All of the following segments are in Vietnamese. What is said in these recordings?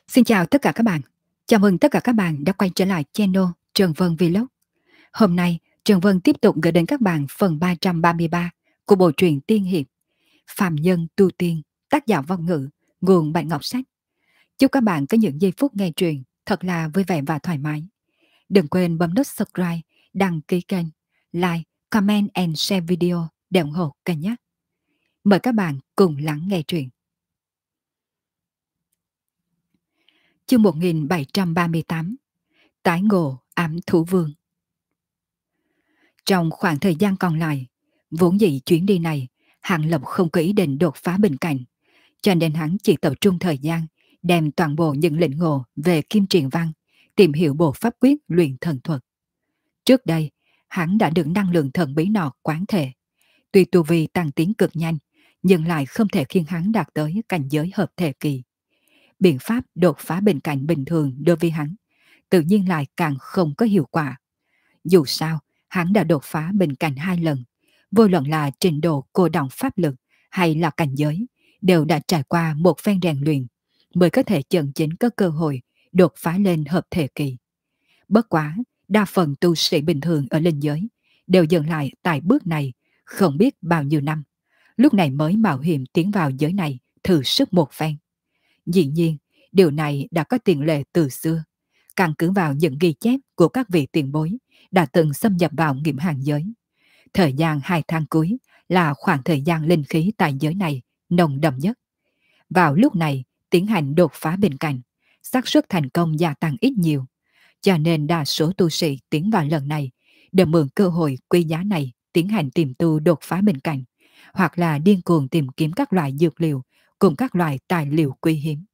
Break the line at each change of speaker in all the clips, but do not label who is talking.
Xin chào tất cả các bạn. Chào mừng tất cả các bạn đã quay trở lại channel Trần Vân Vlog. Hôm nay, Trần Vân tiếp tục gửi đến các bạn phần 333 của bộ truyện tiên hiệp Phàm Nhân Tu Tiên, tác giả Vong Ngữ, nguồn Bạn Ngọc Sách. Chúc các bạn có những giây phút nghe truyện thật là vui vẻ và thoải mái. Đừng quên bấm nút subscribe, đăng ký kênh, like, comment and share video để ủng hộ kênh nhé. Mời các bạn cùng lắng nghe truyện. Chương 1738, Tái ngộ ám thủ vương. Trong khoảng thời gian còn lại, vốn dĩ chuyến đi này, Hạng Lập không có ý định đột phá bình cảnh, cho nên hắn chỉ tập trung thời gian đem toàn bộ những lĩnh ngộ về Kim Truyền Văn, tìm hiểu bộ pháp quyết luyện thần thuật. Trước đây, hắn đã được năng lượng thần bí nọ quán thể, tuy tu vi tăng tiến cực nhanh, nhưng lại không thể khiến hắn đạt tới cảnh giới hợp thể kỳ. Biện pháp đột phá bình cảnh bình thường đối với hắn, tự nhiên lại càng không có hiệu quả. Dù sao, hắn đã đột phá bình cảnh 2 lần, vô luận là trình độ cô động pháp lực hay là cảnh giới, đều đã trải qua một phen rèn luyện, mới có thể chân chính có cơ hội đột phá lên hợp thể kỳ. Bất quá, đa phần tu sĩ bình thường ở linh giới đều dừng lại tại bước này không biết bao nhiêu năm, lúc này mới mạo hiểm tiến vào giới này thử sức một phen. Dĩ nhiên, điều này đã có tiền lệ từ xưa, căn cứ vào những ghi chép của các vị tiền bối đã từng xâm nhập vào nghiệm hàng giới. Thời gian 2 tháng cuối là khoảng thời gian linh khí tại giới này nồng đậm nhất. Vào lúc này, tiến hành đột phá bên cạnh, xác suất thành công gia tăng ít nhiều, cho nên đa số tu sĩ tiến vào lần này đều mượn cơ hội quý giá này tiến hành tìm tu đột phá bên cạnh, hoặc là điên cuồng tìm kiếm các loại dược liệu cùng các loại tài liệu quý hiếm.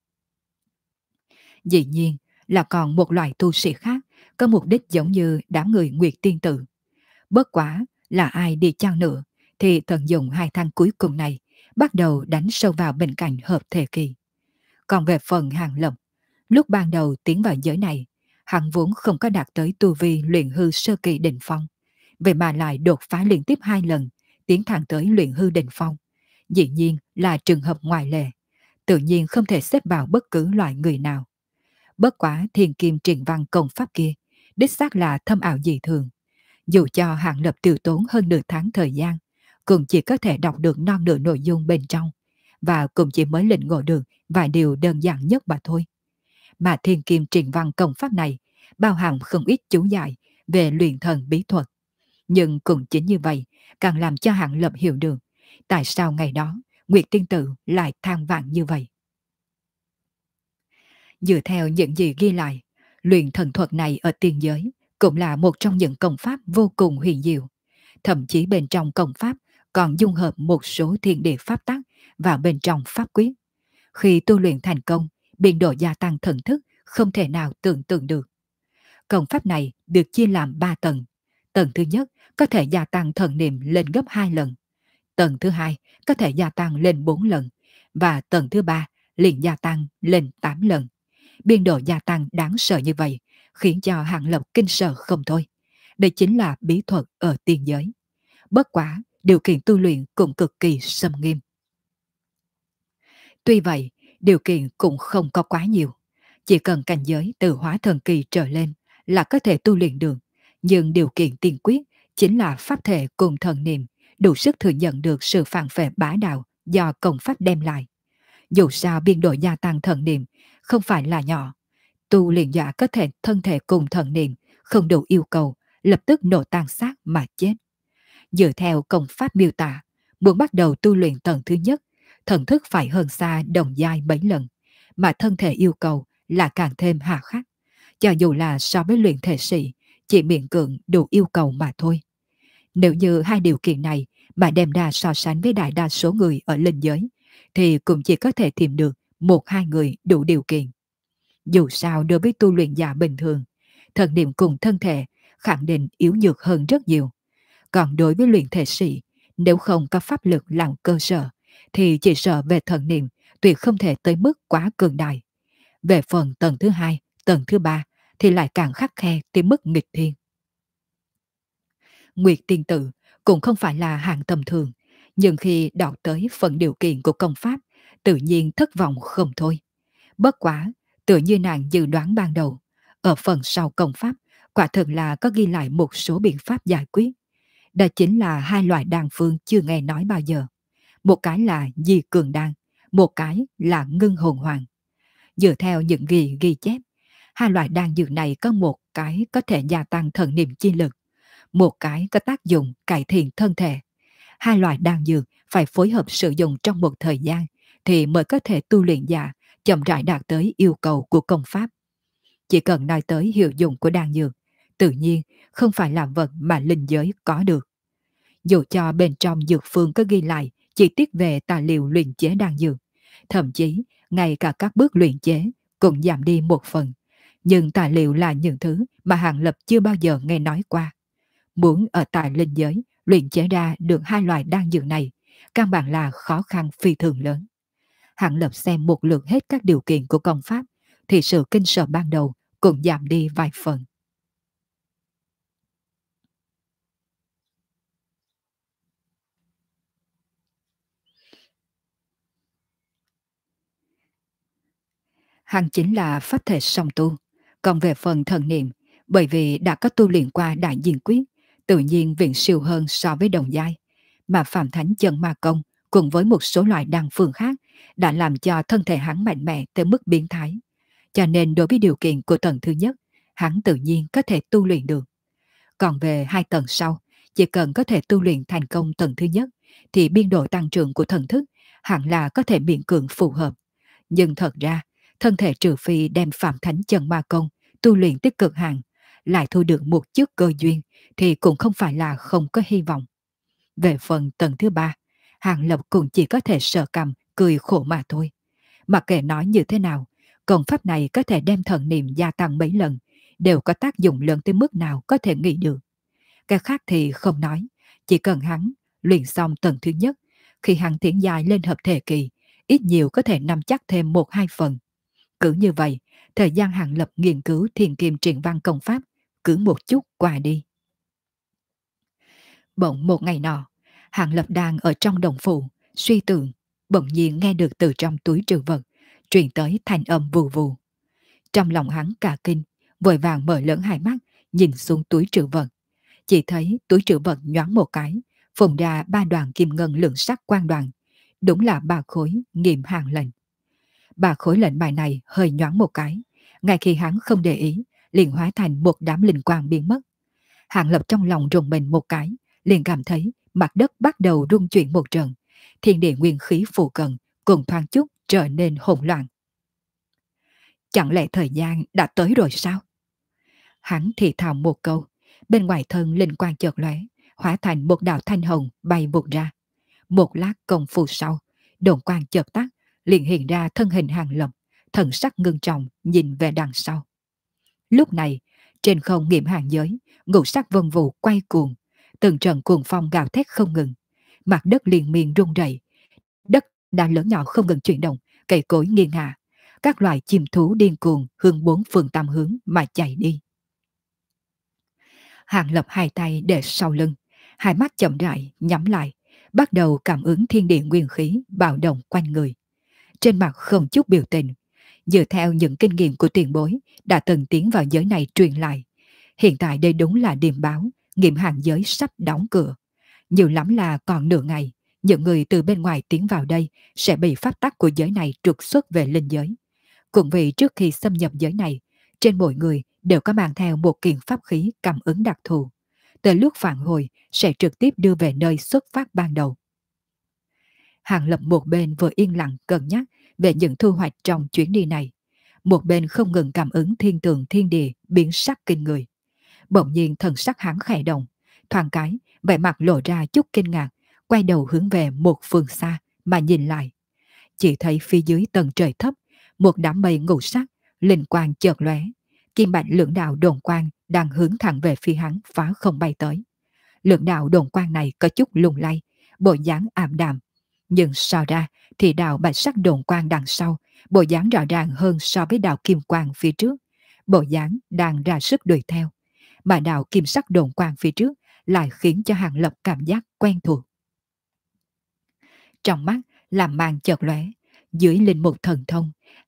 Dĩ nhiên là còn một loại tu sĩ khác có mục đích giống như đám người Nguyệt Tiên Tử. Bất quá là ai đi chăng nữa thì tận dụng 2 tháng cuối cùng này bắt đầu đánh sâu vào bên cạnh hợp thể kỳ. Còn về phần Hàng Lập, lúc ban đầu tiến vào giới này, hắn vốn không có đạt tới tu vi luyện hư sơ kỳ đỉnh phong, vậy mà lại đột phá liên tiếp 2 lần, tiến thẳng tới luyện hư đỉnh phong. Dĩ nhiên là trường hợp ngoại lệ, tự nhiên không thể xếp vào bất cứ loại người nào. Bất quá Thiên Kim Truyền Văn công pháp kia, đích xác là thâm ảo dị thường. Dù cho Hạng Lập tiêu tốn hơn nửa tháng thời gian, cũng chỉ có thể đọc được non nửa nội dung bên trong, và cũng chỉ mới lĩnh ngộ được vài điều đơn giản nhất mà thôi. Mà Thiên Kim Truyền Văn công pháp này bao hàm không ít chú giải về luyện thần bí thuật. Nhưng cũng chính như vậy, càng làm cho Hạng Lập hiểu được tại sao ngày đó Nguyệt Tiên Tử lại than vãn như vậy. Dựa theo những gì ghi lại, luyện thần thuật này ở tiên giới cũng là một trong những công pháp vô cùng huyền diệu. Thậm chí bên trong công pháp còn dung hợp một số thiên địa pháp tắc vào bên trong pháp quyết. Khi tu luyện thành công, biên độ gia tăng thần thức không thể nào tưởng tượng được. Công pháp này được chia làm 3 tầng. Tầng thứ nhất có thể gia tăng thần niệm lên gấp 2 lần. Tầng thứ hai có thể gia tăng lên 4 lần. Và tầng thứ ba liền gia tăng lên 8 lần. Biên độ gia tăng đáng sợ như vậy khiến cho Hạng Lập kinh sợ không thôi. Đây chính là bí thuật ở tiên giới. Bất quá, điều kiện tu luyện cũng cực kỳ xâm nghiêm. Tuy vậy, điều kiện cũng không có quá nhiều. Chỉ cần cảnh giới từ hóa thần kỳ trở lên là có thể tu luyện được. Nhưng điều kiện tiên quyết chính là pháp thể cùng thần niệm đủ sức thừa nhận được sự phản phệ bá đạo do công pháp đem lại. Dù sao biên độ gia tăng thần niệm không phải là nhỏ. Tu luyện giả có thể thân thể cùng thần niệm không đủ yêu cầu, lập tức nổ tan xác mà chết. Dựa theo công pháp miêu tả, muốn bắt đầu tu luyện tầng thứ nhất, thần thức phải hơn xa đồng giai mấy lần, mà thân thể yêu cầu là càng thêm hà khắc. Cho dù là so với luyện thể sĩ, chỉ miễn cưỡng đủ yêu cầu mà thôi. Nếu như hai điều kiện này mà đem ra so sánh với đại đa số người ở linh giới, thì cũng chỉ có thể tìm được 1-2 người đủ điều kiện. Dù sao đối với tu luyện giả bình thường, thần niệm cùng thân thể khẳng định yếu nhược hơn rất nhiều. Còn đối với luyện thể sĩ, nếu không có pháp lực làm cơ sở, thì chỉ sợ về thần niệm tuyệt không thể tới mức quá cường đại. Về phần tầng thứ hai, tầng thứ ba thì lại càng khắc khe tới mức nghịch thiên. Nguyệt Tiên Tử cũng không phải là hạng tầm thường, nhưng khi đọc tới phần điều kiện của công pháp, tự nhiên thất vọng không thôi. Bất quá, Tự như nàng dự đoán ban đầu, ở phần sau công pháp, quả thực là có ghi lại một số biện pháp giải quyết. Đó chính là hai loại đan phương chưa nghe nói bao giờ. Một cái là di cường đan, một cái là ngưng hồn hoàng. Dựa theo những ghi chép, hai loại đan dược này có một cái có thể gia tăng thần niệm chi lực, một cái có tác dụng cải thiện thân thể. Hai loại đan dược phải phối hợp sử dụng trong một thời gian thì mới có thể tu luyện giả chậm rãi đạt tới yêu cầu của công pháp. Chỉ cần nói tới hiệu dụng của đan dược, tự nhiên không phải là vật mà linh giới có được. Dù cho bên trong dược phương có ghi lại chi tiết về tài liệu luyện chế đan dược, thậm chí ngay cả các bước luyện chế cũng giảm đi một phần. Nhưng tài liệu là những thứ mà Hàng Lập chưa bao giờ nghe nói qua. Muốn ở tại linh giới luyện chế ra được hai loại đan dược này, căn bản là khó khăn phi thường lớn. Hàng Lập xem một lượt hết các điều kiện của công pháp, thì sự kinh sợ ban đầu cũng giảm đi vài phần. Hắn chính là pháp thể song tu, còn về phần thần niệm, bởi vì đã có tu luyện qua đại diện quyết, tự nhiên viện siêu hơn so với đồng giai, mà Phạm Thánh chân ma công cùng với một số loại đan phương khác đã làm cho thân thể hắn mạnh mẽ tới mức biến thái. Cho nên đối với điều kiện của tầng thứ nhất, hắn tự nhiên có thể tu luyện được. Còn về hai tầng sau, chỉ cần có thể tu luyện thành công tầng thứ nhất, thì biên độ tăng trưởng của thần thức hẳn là có thể miễn cưỡng phù hợp. Nhưng thật ra, thân thể trừ phi đem Phạm Thánh chân ma công tu luyện tích cực hạn, lại thu được một chút cơ duyên thì cũng không phải là không có hy vọng. Về phần tầng thứ ba, Hàng Lập cũng chỉ có thể sợ cầm, cười khổ mà thôi. Mặc kệ nói như thế nào, công pháp này có thể đem thần niệm gia tăng mấy lần, đều có tác dụng lớn tới mức nào có thể nghĩ được. Cái khác thì không nói, chỉ cần hắn luyện xong tầng thứ nhất, khi hắn tiến dài lên hợp thể kỳ, ít nhiều có thể nắm chắc thêm một hai phần. Cứ như vậy, thời gian Hàng Lập nghiên cứu thiền kim truyện văn công pháp cứ một chút qua đi. Bỗng một ngày nọ, Hàng Lập đang ở trong đồng phụ, suy tưởng, bỗng nhiên nghe được từ trong túi trữ vật, truyền tới thanh âm vù vù. Trong lòng hắn cả kinh, vội vàng mở lớn hai mắt, nhìn xuống túi trữ vật. Chỉ thấy túi trữ vật nhoáng một cái, phùng ra ba đoàn kim ngân lượng sắc quang đoàn. Đúng là ba khối nghiệm hàng lệnh. Ba khối lệnh bài này hơi nhoáng một cái, ngay khi hắn không để ý, liền hóa thành một đám linh quang biến mất. Hàng Lập trong lòng rùng mình một cái, liền cảm thấy mặt đất bắt đầu rung chuyển một trận, thiên địa nguyên khí phụ cận cùng thoáng chút trở nên hỗn loạn. Chẳng lẽ thời gian đã tới rồi sao? Hắn thì thào một câu, bên ngoài thân linh quang chợt lóe, hóa thành một đạo thanh hồng bay vụt ra. Một lát công phu sau, đồn quang chợt tắt, liền hiện ra thân hình Hàng Lập, thần sắc ngưng trọng nhìn về đằng sau. Lúc này, trên không nghiệm hàng giới, ngũ sắc vân vụ quay cuồng, từng trận cuồng phong gào thét không ngừng, mặt đất liền miên rung rẩy, đất đá lớn nhỏ không ngừng chuyển động, cây cối nghiêng ngả, các loài chim thú điên cuồng hướng bốn phương tám hướng mà chạy đi. Hàng Lập hai tay để sau lưng, hai mắt chậm rãi nhắm lại, bắt đầu cảm ứng thiên địa nguyên khí bạo động quanh người. Trên mặt không chút biểu tình, dựa theo những kinh nghiệm của tiền bối đã từng tiến vào giới này truyền lại. Hiện tại đây đúng là điềm báo, nghiệm hàng giới sắp đóng cửa. Nhiều lắm là còn nửa ngày, những người từ bên ngoài tiến vào đây sẽ bị pháp tắc của giới này trục xuất về linh giới. Cũng vì trước khi xâm nhập giới này, trên mỗi người đều có mang theo một kiện pháp khí cảm ứng đặc thù. Tới lúc phản hồi sẽ trực tiếp đưa về nơi xuất phát ban đầu. Hàng Lập một bên vừa yên lặng cân nhắc về những thu hoạch trong chuyến đi này, một bên không ngừng cảm ứng thiên tượng thiên địa biến sắc kinh người. Bỗng nhiên thần sắc hắn khẽ động, thoáng cái, vẻ mặt lộ ra chút kinh ngạc, quay đầu hướng về một phương xa mà nhìn lại. Chỉ thấy phía dưới tầng trời thấp, một đám mây ngũ sắc, linh quang chợt lóe, kim bạch lưỡng đạo đồn quang đang hướng thẳng về phía hắn phá không bay tới. Lưỡng đạo đồn quang này có chút lung lay, bộ dáng ảm đạm, nhưng so ra thì đạo bạch sắc đồn quang đằng sau, bộ dáng rõ ràng hơn so với đạo kim quang phía trước, bộ dáng đang ra sức đuổi theo, mà đạo kim sắc đồn quang phía trước lại khiến cho Hàng Lập cảm giác quen thuộc. Trong mắt làm màn chợt lóe, dưới linh mục thần thông,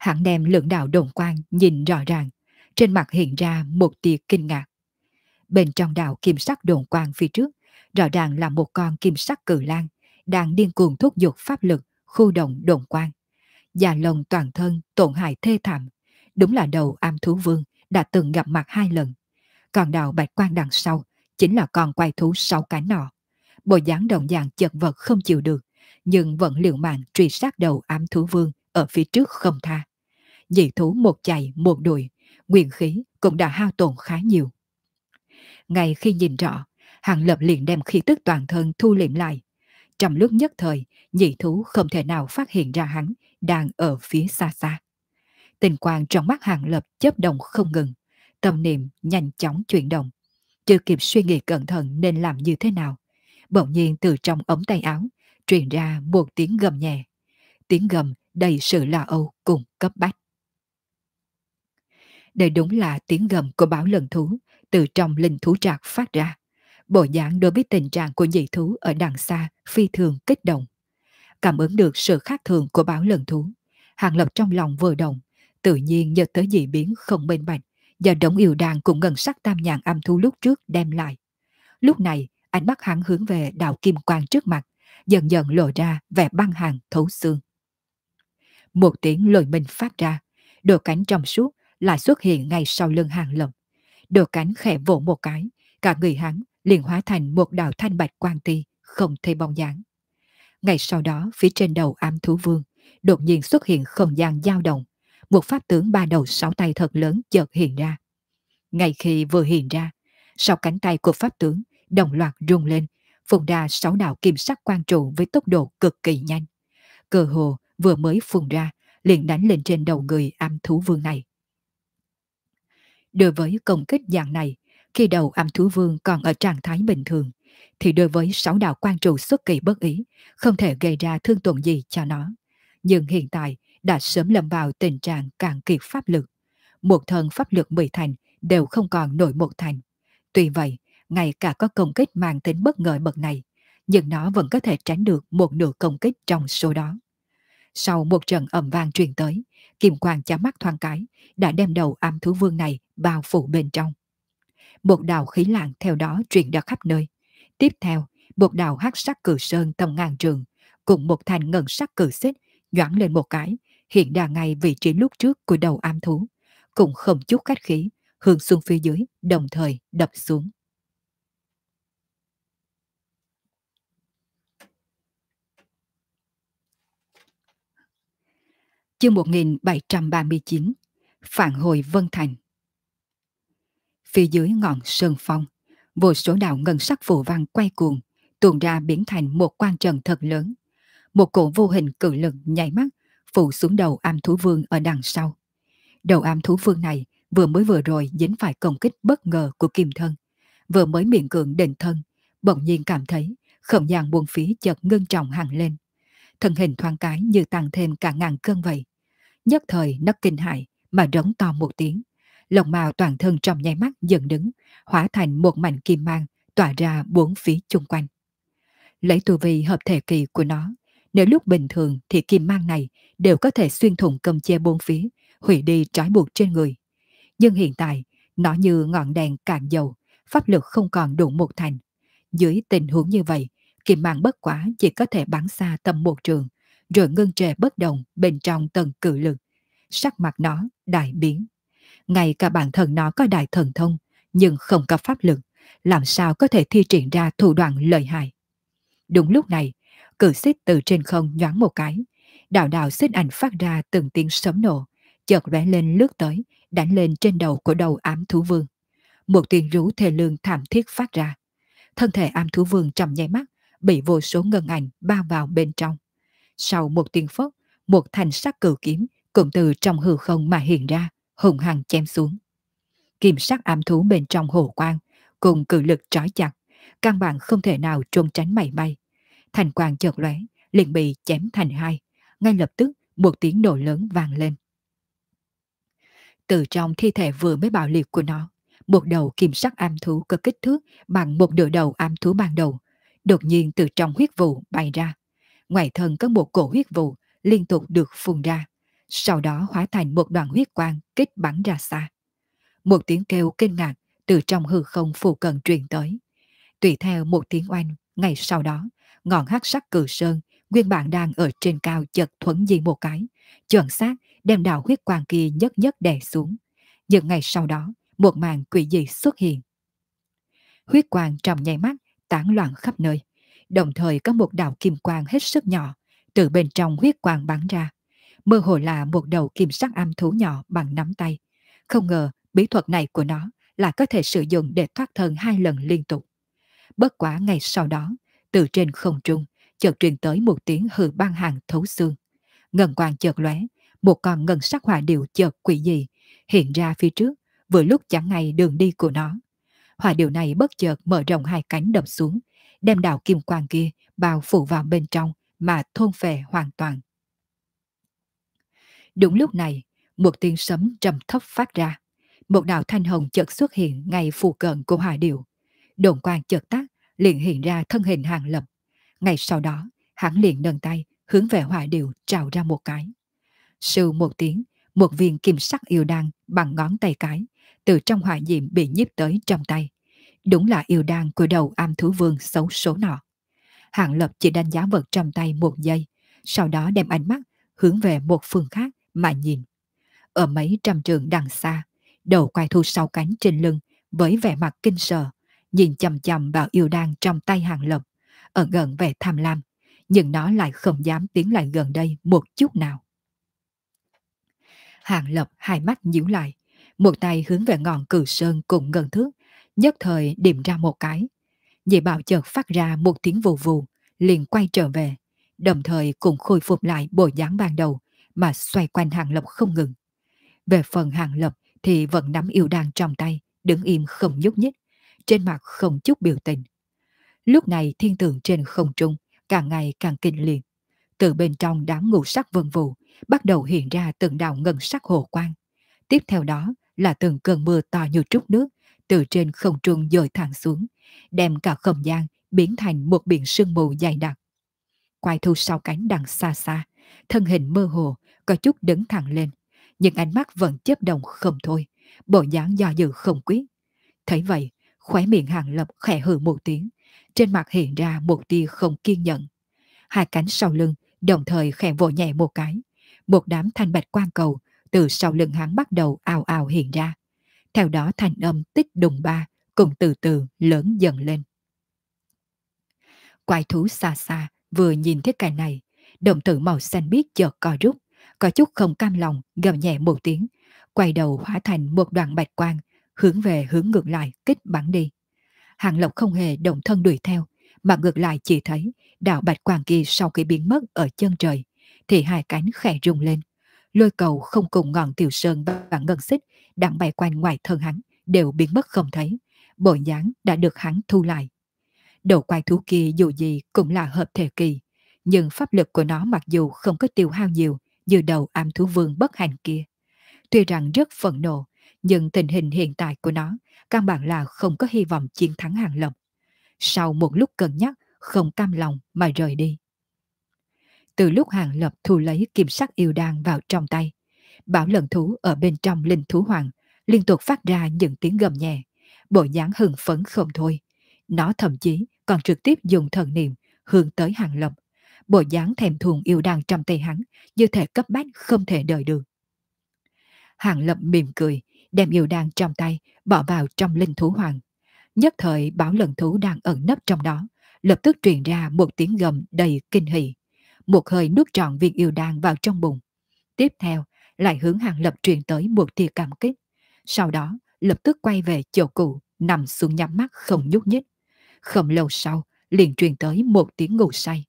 Hắn đem lượng đạo đồn quang nhìn rõ ràng, trên mặt hiện ra một tia kinh ngạc. Bên trong đạo kim sắc đồn quang phía trước, rõ ràng là một con kim sắc cự lang đang điên cuồng thúc giục pháp lực khu động đồn quang. Da lông toàn thân tổn hại thê thảm, đúng là đầu am thú vương đã từng gặp mặt 2 lần. Còn đạo bạch quang đằng sau chính là con quái thú 6 cánh nọ. Bộ dáng đồng dạng chật vật không chịu được, nhưng vẫn liều mạng truy sát đầu ám thú vương ở phía trước không tha. Dị thú một chạy một đuổi, nguyên khí cũng đã hao tổn khá nhiều. Ngay khi nhìn rõ, Hàng Lập liền đem khí tức toàn thân thu liệm lại. Trong lúc nhất thời, dị thú không thể nào phát hiện ra hắn đang ở phía xa xa. Tình quang trong mắt Hàng Lập chớp động không ngừng, tâm niệm nhanh chóng chuyển động. Chưa kịp suy nghĩ cẩn thận nên làm như thế nào, bỗng nhiên từ trong ống tay áo truyền ra một tiếng gầm nhẹ. Tiếng gầm đầy sự lo âu cùng cấp bách. Đây đúng là tiếng gầm của báo lần thú từ trong linh thú trạc phát ra. Bộ dáng đối với tình trạng của dị thú ở đằng xa phi thường kích động. Cảm ứng được sự khác thường của báo lần thú, Hàng Lập trong lòng vừa động, tự nhiên nhớ tới dị biến không minh bạch và đống yêu đàn cùng ngân sắc tam nhãn âm thú lúc trước đem lại. Lúc này, ánh mắt hắn hướng về đạo kim quang trước mặt, dần dần lộ ra vẻ băng hàn thấu xương. Một tiếng lôi mình phát ra, đôi cánh trong suốt lại xuất hiện ngay sau lưng Hàng Lập. Đôi cánh khẽ vỗ một cái, cả người hắn liền hóa thành một đạo thanh bạch quang ti, không thấy bóng dáng. Ngay sau đó, phía trên đầu ám thú vương, đột nhiên xuất hiện không gian dao động, một pháp tướng 3 đầu 6 tay thật lớn chợt hiện ra. Ngay khi vừa hiện ra, 6 cánh tay của pháp tướng đồng loạt rung lên, phun ra 6 đạo kim sắc quang trụ với tốc độ cực kỳ nhanh. Cơ hồ vừa mới phun ra, liền đánh lên trên đầu người ám thú vương này. Đối với công kích dạng này, khi đầu ám thú vương còn ở trạng thái bình thường, thì đối với 6 đạo quang trụ xuất kỳ bất ý, không thể gây ra thương tổn gì cho nó. Nhưng hiện tại đã sớm lâm vào tình trạng cạn kiệt pháp lực. Một thân pháp lực 10 thành đều không còn nổi một thành. Tuy vậy, ngay cả có công kích mang tính bất ngờ bậc này, nhưng nó vẫn có thể tránh được một nửa công kích trong số đó. Sau một trận ầm vang truyền tới, kim quang chá mắt thoáng cái đã đem đầu ám thú vương này bao phủ bên trong. Một đạo khí lạng theo đó truyền ra khắp nơi. Tiếp theo, một đạo hắc sắc cử sơn tầm ngàn trường cùng một thành ngân sắc cử xích nhoáng lên một cái, hiện ra ngay vị trí lúc trước của đầu ám thú, cũng không chút khách khí, hướng xuống phía dưới, đồng thời đập xuống. Chương 1739, Phản hồi Vân Thành. Phía dưới ngọn sơn phong, vô số đạo ngân sắc phù văn quay cuồng, tuôn ra biến thành một quang trần thật lớn. Một cổ vô hình cự lực nhảy mắt phủ xuống đầu am thú vương ở đằng sau. Đầu am thú vương này vừa rồi dính phải công kích bất ngờ của kim thân, vừa mới miễn cưỡng định thân, bỗng nhiên cảm thấy không gian buông phí chợt ngưng trọng hẳn lên. Thân hình thoáng cái như tăng thêm cả ngàn cân vậy. Nhất thời nó kinh hãi mà rống to một tiếng, lồng mào toàn thân trong nháy mắt dần đứng, hóa thành một mảnh kim mang tỏa ra bốn phía chung quanh. Lấy tu vi hợp thể kỳ của nó, nếu lúc bình thường thì kim mang này đều có thể xuyên thủng cấm chế bốn phía, hủy đi trói buộc trên người. Nhưng hiện tại, nó như ngọn đèn cạn dầu, pháp lực không còn đủ một thành. Dưới tình huống như vậy, kim mang bất quá chỉ có thể bắn xa tầm một trường, rồi ngưng trệ bất động bên trong tầng cự lực. Sắc mặt nó đại biến. Ngay cả bản thân nó có đại thần thông, nhưng không có pháp lực, làm sao có thể thi triển ra thủ đoạn lợi hại. Đúng lúc này, cự xích từ trên không nhoáng một cái, đạo đạo xích ảnh phát ra từng tiếng sấm nổ, chợt lóe lên lướt tới, đánh lên trên đầu của đầu ám thú vương. Một tiếng rú thê lương thảm thiết phát ra. Thân thể ám thú vương trong nháy mắt bị vô số ngân ảnh bao vào bên trong. Sau một tiếng phốc, một thanh sắc cự kiếm cũng từ trong hư không mà hiện ra, hùng hăng chém xuống. Kim sắc ám thú bên trong hồ quang cùng cự lực trói chặt, căn bản không thể nào trốn tránh mảy may. Thành quang chợt lóe, liền bị chém thành hai, ngay lập tức một tiếng nổ lớn vang lên. Từ trong thi thể vừa mới bạo liệt của nó, một đầu kim sắc ám thú có kích thước bằng một nửa đầu ám thú ban đầu, đột nhiên từ trong huyết vụ bay ra. Ngoài thân có một cổ huyết vụ liên tục được phun ra, sau đó hóa thành một đoàn huyết quang kích bắn ra xa. Một tiếng kêu kinh ngạc từ trong hư không phù cận truyền tới. Tùy theo một tiếng oanh, ngay sau đó, ngọn hắc sắc cử sơn, nguyên bản đang ở trên cao chợt thuấn di một cái, chuẩn xác đem đạo huyết quang kia nhất nhất đè xuống. Nhưng ngày sau đó, một màn quỷ dị xuất hiện. Huyết quang trong nháy mắt tán loạn khắp nơi, đồng thời có một đạo kim quang hết sức nhỏ từ bên trong huyết quang bắn ra, mơ hồ là một đầu kim sắc am thú nhỏ bằng nắm tay. Không ngờ bí thuật này của nó là có thể sử dụng để thoát thân 2 lần liên tục. Bất quá ngày sau đó, từ trên không trung chợt truyền tới một tiếng hừ băng hàng thấu xương. Ngân quang chợt lóe, một con ngân sắc hỏa điệu chợt quỷ dị hiện ra phía trước, vừa lúc chặn ngay đường đi của nó. Hỏa điệu này bất chợt mở rộng 2 cánh đập xuống, đem đạo kim quang kia bao phủ vào bên trong mà thôn phệ hoàn toàn. Đúng lúc này, một tiếng sấm trầm thấp phát ra. Một đạo thanh hồng chợt xuất hiện ngay phù cận của hỏa điệu. Đồn quang chợt tắt, liền hiện ra thân hình Hàng Lập. Ngay sau đó, hắn liền nâng tay hướng về hỏa điệu trào ra một cái. Sưu một tiếng, một viên kim sắc yêu đan bằng ngón tay cái từ trong hỏa diệm bị nhiếp tới trong tay. Đúng là yêu đan của đầu am thú vương xấu số nọ. Hàng Lập chỉ đánh giá vật trong tay một giây, sau đó đem ánh mắt hướng về một phương khác mà nhìn. Ở mấy trăm trường đằng xa, đầu quay thu sau cánh trên lưng với vẻ mặt kinh sợ, nhìn chằm chằm vào yêu đan trong tay Hàng Lập, ở gần vẻ tham lam, nhưng nó lại không dám tiến lại gần đây một chút nào. Hàng Lập hai mắt nhíu lại, một tay hướng về ngọn cử sơn cùng ngân thước, nhất thời điểm ra một cái. Dị bảo chợt phát ra một tiếng vù vù, liền quay trở về, đồng thời cùng khôi phục lại bộ dáng ban đầu mà xoay quanh Hàng Lập không ngừng. Về phần Hàng Lập thì vẫn nắm yêu đan trong tay, đứng im không nhúc nhích, trên mặt không chút biểu tình. Lúc này thiên tượng trên không trung càng ngày càng kinh liệt. Từ bên trong đám ngũ sắc vân vụ bắt đầu hiện ra từng đạo ngân sắc hồ quang. Tiếp theo đó là từng cơn mưa to như trút nước từ trên không trung dội thẳng xuống, đem cả không gian biến thành một biển sương mù dày đặc. Quái thu sau cánh đằng xa xa, thân hình mơ hồ, có chút đứng thẳng lên, nhưng ánh mắt vẫn chớp động không thôi, bộ dáng do dự không quyết. Thấy vậy, khóe miệng Hàng Lập khẽ hừ một tiếng, trên mặt hiện ra một tia không kiên nhẫn. Hai cánh sau lưng đồng thời khẽ vỗ nhẹ một cái, một đám thanh bạch quang cầu từ sau lưng hắn bắt đầu ào ào hiện ra. Theo đó thanh âm tích đùng ba cùng từ từ lớn dần lên. Quái thú xa xa vừa nhìn thấy cảnh này, đồng tử màu xanh biếc chợt co rút, có chút không cam lòng gầm nhẹ một tiếng, quay đầu hóa thành một đoàn bạch quang, hướng về hướng ngược lại kích bắn đi. Hàng Lộc không hề động thân đuổi theo, mà ngược lại chỉ thấy đạo bạch quang kia sau khi biến mất ở chân trời, thì hai cánh khẽ rung lên, lôi cầu không cùng ngọn tiểu sơn và ngân xích đang bay quanh ngoài thân hắn đều biến mất không thấy, bộ dáng đã được hắn thu lại. Đầu quái thú kia dù gì cũng là hợp thể kỳ, nhưng pháp lực của nó mặc dù không có tiêu hao nhiều như đầu am thú vương bất hạnh kia. Tuy rằng rất phẫn nộ, nhưng tình hình hiện tại của nó căn bản là không có hy vọng chiến thắng Hàng Lập. Sau một lúc cân nhắc, không cam lòng mà rời đi. Từ lúc Hàng Lập thu lấy kim sắc yêu đan vào trong tay, bảo lần thú ở bên trong linh thú hoàng liên tục phát ra những tiếng gầm nhẹ, bộ dáng hưng phấn không thôi. Nó thậm chí còn trực tiếp dùng thần niệm hướng tới Hàng Lập, bộ dáng thèm thuồng yêu đan trong tay hắn như thể cấp bách không thể đợi được. Hàng Lập mỉm cười, đem yêu đan trong tay bỏ vào trong linh thú hoàng. Nhất thời bảo lần thú đang ẩn nấp trong đó, lập tức truyền ra một tiếng gầm đầy kinh hỉ, một hơi nuốt trọn viên yêu đan vào trong bụng. Tiếp theo lại hướng Hàng Lập truyền tới một tia cảm kích, sau đó lập tức quay về chỗ cũ, nằm xuống nhắm mắt không nhúc nhích. Không lâu sau liền truyền tới một tiếng ngủ say.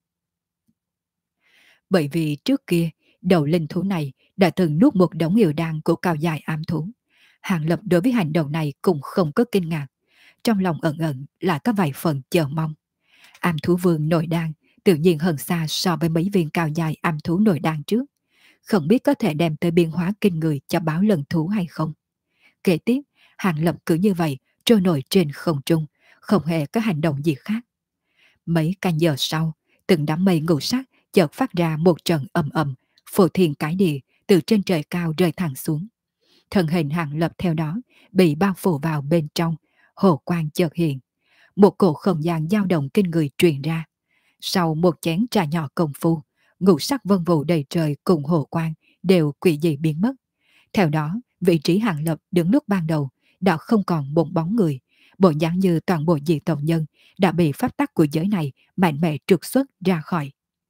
Bởi vì trước kia đầu linh thú này đã từng nuốt một đống yêu đan của cao dài am thú, Hàng Lập đối với hành động này cũng không có kinh ngạc, trong lòng ẩn ẩn là có vài phần chờ mong. Am thú vương nội đan tự nhiên hơn xa so với mấy viên cao dài am thú nội đan trước, không biết có thể đem tới biến hóa kinh người cho báo lần thú hay không. Kế tiếp, Hàng Lập cứ như vậy trôi nổi trên không trung, không hề có hành động gì khác. Mấy canh giờ sau, từng đám mây ngũ sắc chợt phát ra một trận ầm ầm, phô thiên cái địa, từ trên trời cao rơi thẳng xuống. Thân hình Hàng Lập theo đó bị bao phủ vào bên trong, hồ quang chợt hiện. Một cổ không gian dao động kinh người truyền ra. Sau một chén trà nhỏ công phu, ngũ sắc vân vụ đầy trời cùng hồ quang đều quỷ dị biến mất. Theo đó, vị trí Hàng Lập đứng lúc ban đầu đã không còn một bóng người, bộ dáng như toàn bộ dị tộc nhân đã bị pháp tắc của giới này mạnh mẽ trục xuất ra khỏi.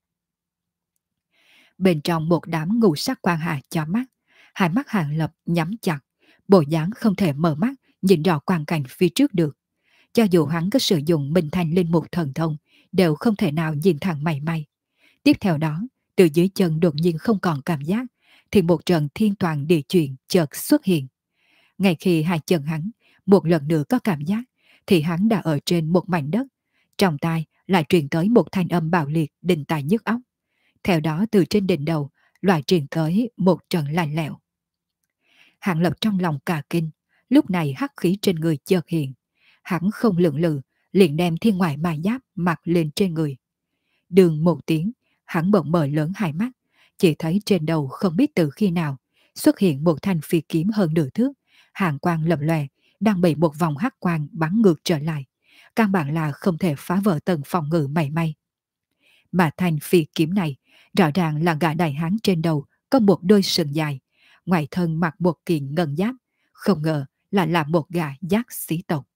Bên trong một đám ngũ sắc quang hà cho mắt, hai mắt Hàng Lập nhắm chặt, bộ dáng không thể mở mắt nhìn rõ quang cảnh phía trước được. Cho dù hắn có sử dụng Minh Thành Linh Mục thần thông, đều không thể nào nhìn thẳng mảy may. Tiếp theo đó, từ dưới chân đột nhiên không còn cảm giác, thì một trận thiên toàn địa chuyển chợt xuất hiện. Ngay khi hai chân hắn một lần nữa có cảm giác, thì hắn đã ở trên một mảnh đất. Trong tai lại truyền tới một thanh âm bạo liệt đinh tai nhức óc. Theo đó từ trên đỉnh đầu lại truyền tới một trận lạnh lẽo. Hàng Lập trong lòng cả kinh, lúc này hắc khí trên người chợt hiện. Hắn không lưỡng lự, liền đem thiên ngoại ma giáp mặc lên trên người. Đường một tiếng, hắn bỗng mở lớn hai mắt, chỉ thấy trên đầu không biết từ khi nào xuất hiện một thanh phi kiếm hơn nửa thước, hàn quang lập lòe, đang bị một vòng hắc quang bắn ngược trở lại. Căn bản là không thể phá vỡ tầng phòng ngự mảy may. Mà thanh phi kiếm này rõ ràng là gã đại hán trên đầu có một đôi sừng dài, ngoài thân mặc một kiện ngân giáp, không ngờ là một gã giác sĩ tộc.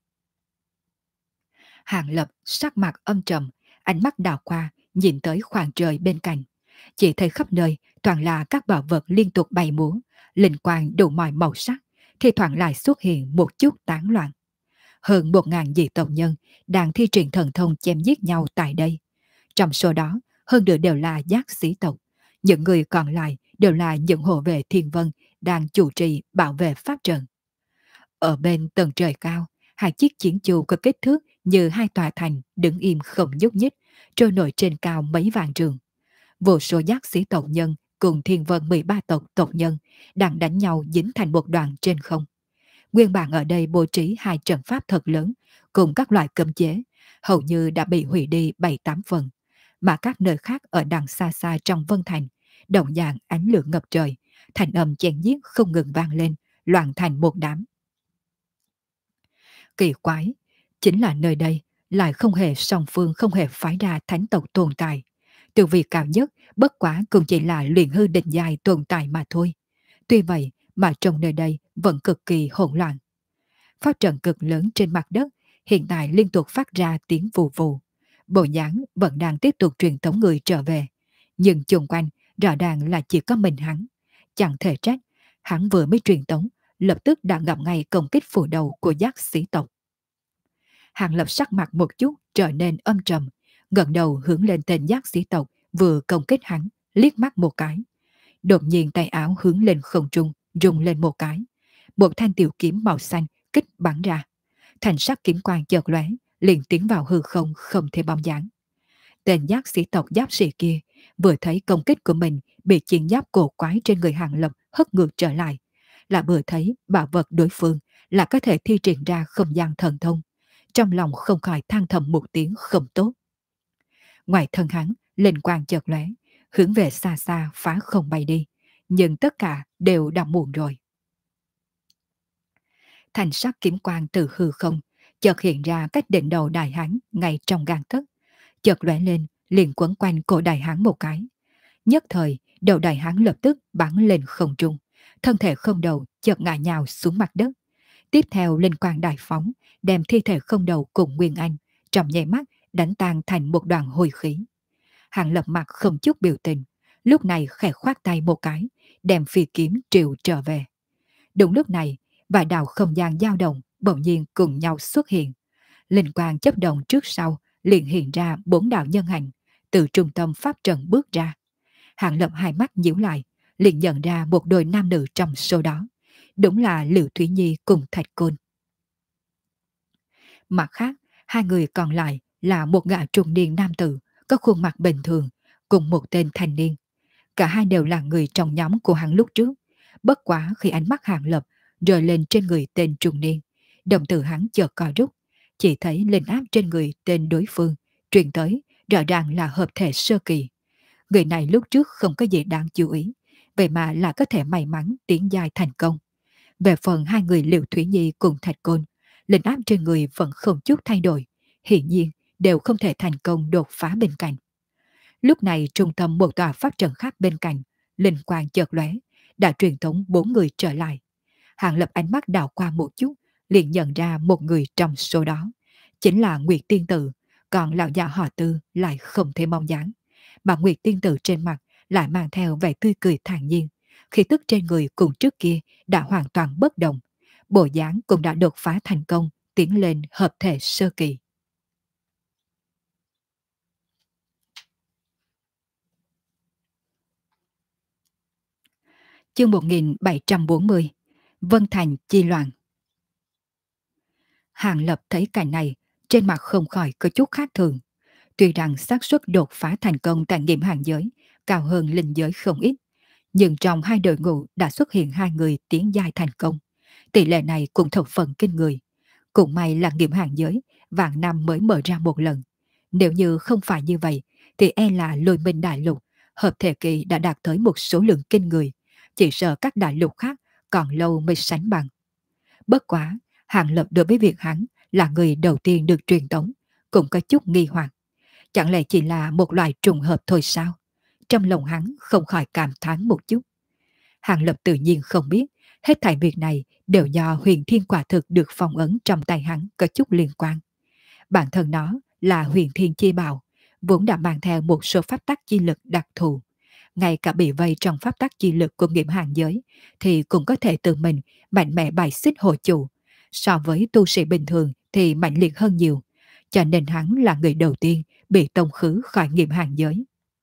Hàng Lập sắc mặt âm trầm, ánh mắt đảo qua, nhìn tới khoảng trời bên cạnh. Chỉ thấy khắp nơi toàn là các bảo vật liên tục bay múa, linh quang đủ mọi màu sắc, thì thoảng lại xuất hiện một chút tán loạn. Hơn 1.000 dị tộc nhân đang thi triển thần thông chém giết nhau tại đây. Trong số đó, hơn nửa đều là giác sĩ tộc. Những người còn lại đều là những hộ vệ thiên vân đang chủ trì bảo vệ pháp trận. Ở bên tầng trời cao, hai chiếc chiến chu có kích thước như hai tòa thành đứng im không nhúc nhích, trôi nổi trên cao mấy vạn trường. Vô số giác sĩ tộc nhân cùng thiên vân 13 tộc tộc nhân đang đánh nhau dính thành một đoàn trên không. Nguyên bản ở đây bố trí hai trận pháp thật lớn cùng các loại cấm chế, hầu như đã bị hủy đi 7-8 phần. Mà các nơi khác ở đằng xa xa trong Vân Thành, đồng dạng ánh lửa ngập trời, thành âm chém giết không ngừng vang lên, loạn thành một đám. Kỳ quái, chính là nơi đây lại không hề song phương không hề phái ra thánh tộc tồn tại. Từ vị cao nhất bất quá cũng chỉ là luyện hư định giai tồn tại mà thôi. Tuy vậy mà trong nơi đây vẫn cực kỳ hỗn loạn. Pháp trận cực lớn trên mặt đất hiện tại liên tục phát ra tiếng vù vù. Bộ dáng vẫn đang tiếp tục truyền tống người trở về. Nhưng chung quanh rõ ràng là chỉ có mình hắn. Chẳng thể trách, hắn vừa mới truyền tống, lập tức đã gặp ngay công kích phủ đầu của giác sĩ tộc. Hàng Lập sắc mặt một chút trở nên âm trầm, ngẩng đầu hướng lên tên giác sĩ tộc vừa công kích hắn, liếc mắt một cái. Đột nhiên tay áo hướng lên không trung, rung lên một cái. Một thanh tiểu kiếm màu xanh kích bắn ra. Thành sắc kiếm quang chợt lóe, liền tiến vào hư không không thể bóng dáng. Tên giác sĩ tộc giáp sĩ kia vừa thấy công kích của mình bị chiến giáp cổ quái trên người Hàng Lập hất ngược trở lại, là vừa thấy bảo vật đối phương là có thể thi triển ra không gian thần thông. Trong lòng không khỏi than thầm một tiếng không tốt. Ngoài thân hắn, linh quang chợt lóe, hướng về xa xa phá không bay đi, nhưng tất cả đều đã muộn rồi. Thành sắc kiếm quang từ hư không chợt hiện ra cách đỉnh đầu đại hán ngay trong gang tấc, chợt lóe lên liền quấn quanh cổ đại hán một cái. Nhất thời đầu đại hán lập tức bắn lên không trung, thân thể không đầu chợt ngã nhào xuống mặt đất. Tiếp theo linh quang đại phóng, đem thi thể không đầu cùng Nguyên Anh trong nháy mắt đánh tan thành một đoàn hôi khí. Hàng Lập mặt không chút biểu tình, lúc này khẽ khoát tay một cái, đem phi kiếm triệu trở về. Đúng lúc này, vài đạo không gian dao động bỗng nhiên cùng nhau xuất hiện. Linh quang chấp động trước sau, liền hiện ra 4 đạo nhân hành, từ trung tâm pháp trận bước ra. Hàng Lập hai mắt nhíu lại, liền nhận ra một đôi nam nữ trong số đó. Đúng là Liễu Thúy Nhi cùng Thạch Côn. Mặt khác, hai người còn lại là một gã trung niên nam tử, có khuôn mặt bình thường, cùng một tên thanh niên. Cả hai đều là người trong nhóm của hắn lúc trước. Bất quá khi ánh mắt Hàng Lập rơi lên trên người tên trung niên, đồng tử hắn chợt co rút, chỉ thấy linh áp trên người tên đối phương truyền tới rõ ràng là hợp thể sơ kỳ. Người này lúc trước không có gì đáng chú ý, vậy mà là có thể may mắn tiến giai thành công. Về phần hai người Liệu Thủy Nhi cùng Thạch Côn, linh áp trên người vẫn không chút thay đổi, hiển nhiên đều không thể thành công đột phá bên cạnh. Lúc này trung tâm một tòa pháp trận khác bên cạnh, linh quang chợt lóe, đã truyền tống bốn người trở lại. Hàng Lập ánh mắt đảo qua một chút, liền nhận ra một người trong số đó, chính là Nguyệt Tiên Tử, còn lão già họ Tư lại không thể mong dáng. Mà Nguyệt Tiên Tử trên mặt lại mang theo vẻ tươi cười thản nhiên, khí tức trên người cùng trước kia đã hoàn toàn bất động, bộ dáng cũng đã đột phá thành công, tiến lên hợp thể sơ kỳ. Chương 1740, Vân Thành chi loạn. Hàng Lập thấy cảnh này, trên mặt không khỏi có chút khác thường. Tuy rằng xác suất đột phá thành công tại nghiệm hàng giới cao hơn linh giới không ít, nhưng trong hai đội ngũ đã xuất hiện hai người tiến giai thành công. Tỷ lệ này cũng thập phần kinh người. Cũng may là nghiệm hàng giới, vạn năm mới mở ra một lần. Nếu như không phải như vậy, thì e là Lôi Minh Đại Lục, hợp thể kỳ đã đạt tới một số lượng kinh người. Chỉ sợ các đại lục khác còn lâu mới sánh bằng. Bất quá, Hàng Lập đối với việc hắn là người đầu tiên được truyền tống, cũng có chút nghi hoặc. Chẳng lẽ chỉ là một loại trùng hợp thôi sao? Trong lòng hắn không khỏi cảm thán một chút. Hàng Lập tự nhiên không biết, hết thảy việc này đều do Huyền Thiên quả thực được phong ấn trong tay hắn có chút liên quan. Bản thân nó là Huyền Thiên chi bảo, vốn đã mang theo một số pháp tắc chi lực đặc thù. Ngay cả bị vây trong pháp tắc chi lực của nghiệm hàng giới thì cũng có thể tự mình mạnh mẽ bài xích hộ chủ. So với tu sĩ bình thường thì mạnh liệt hơn nhiều, cho nên hắn là người đầu tiên bị tông khứ khỏi nghiệm hàng giới.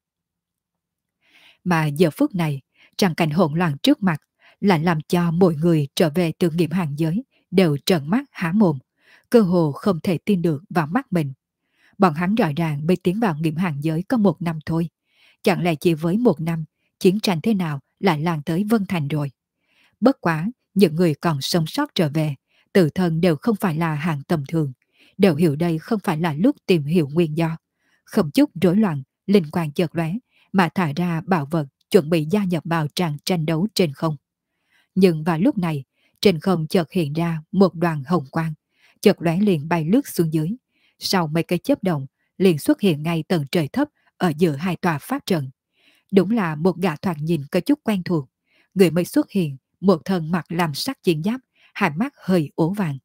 Mà giờ phút này, trang cảnh hỗn loạn trước mặt là làm cho mỗi người trở về từ nghiệm hàng giới đều trợn mắt há mồm, cơ hồ không thể tin được vào mắt mình. Bọn hắn rõ ràng mới tiến vào nghiệm hàng giới có một năm thôi. Chẳng lẽ chỉ với một năm, chiến tranh thế nào lại lan tới Vân Thành rồi? Bất quá, những người còn sống sót trở về, tự thân đều không phải là hạng tầm thường, đều hiểu đây không phải là lúc tìm hiểu nguyên do. Không chút rối loạn, linh quang chợt lóe, mà thả ra bảo vật chuẩn bị gia nhập vào tràng tranh đấu trên không. Nhưng vào lúc này, trên không chợt hiện ra một đoàn hồng quang, chợt lóe liền bay lướt xuống dưới. Sau mấy cái chớp động, liền xuất hiện ngay tầng trời thấp ở giữa hai tòa pháp trận. Đúng là một gã thoạt nhìn có chút quen thuộc. Người mới xuất hiện, một thân mặc làm sắc chiến giáp, hai mắt hơi ố vàng.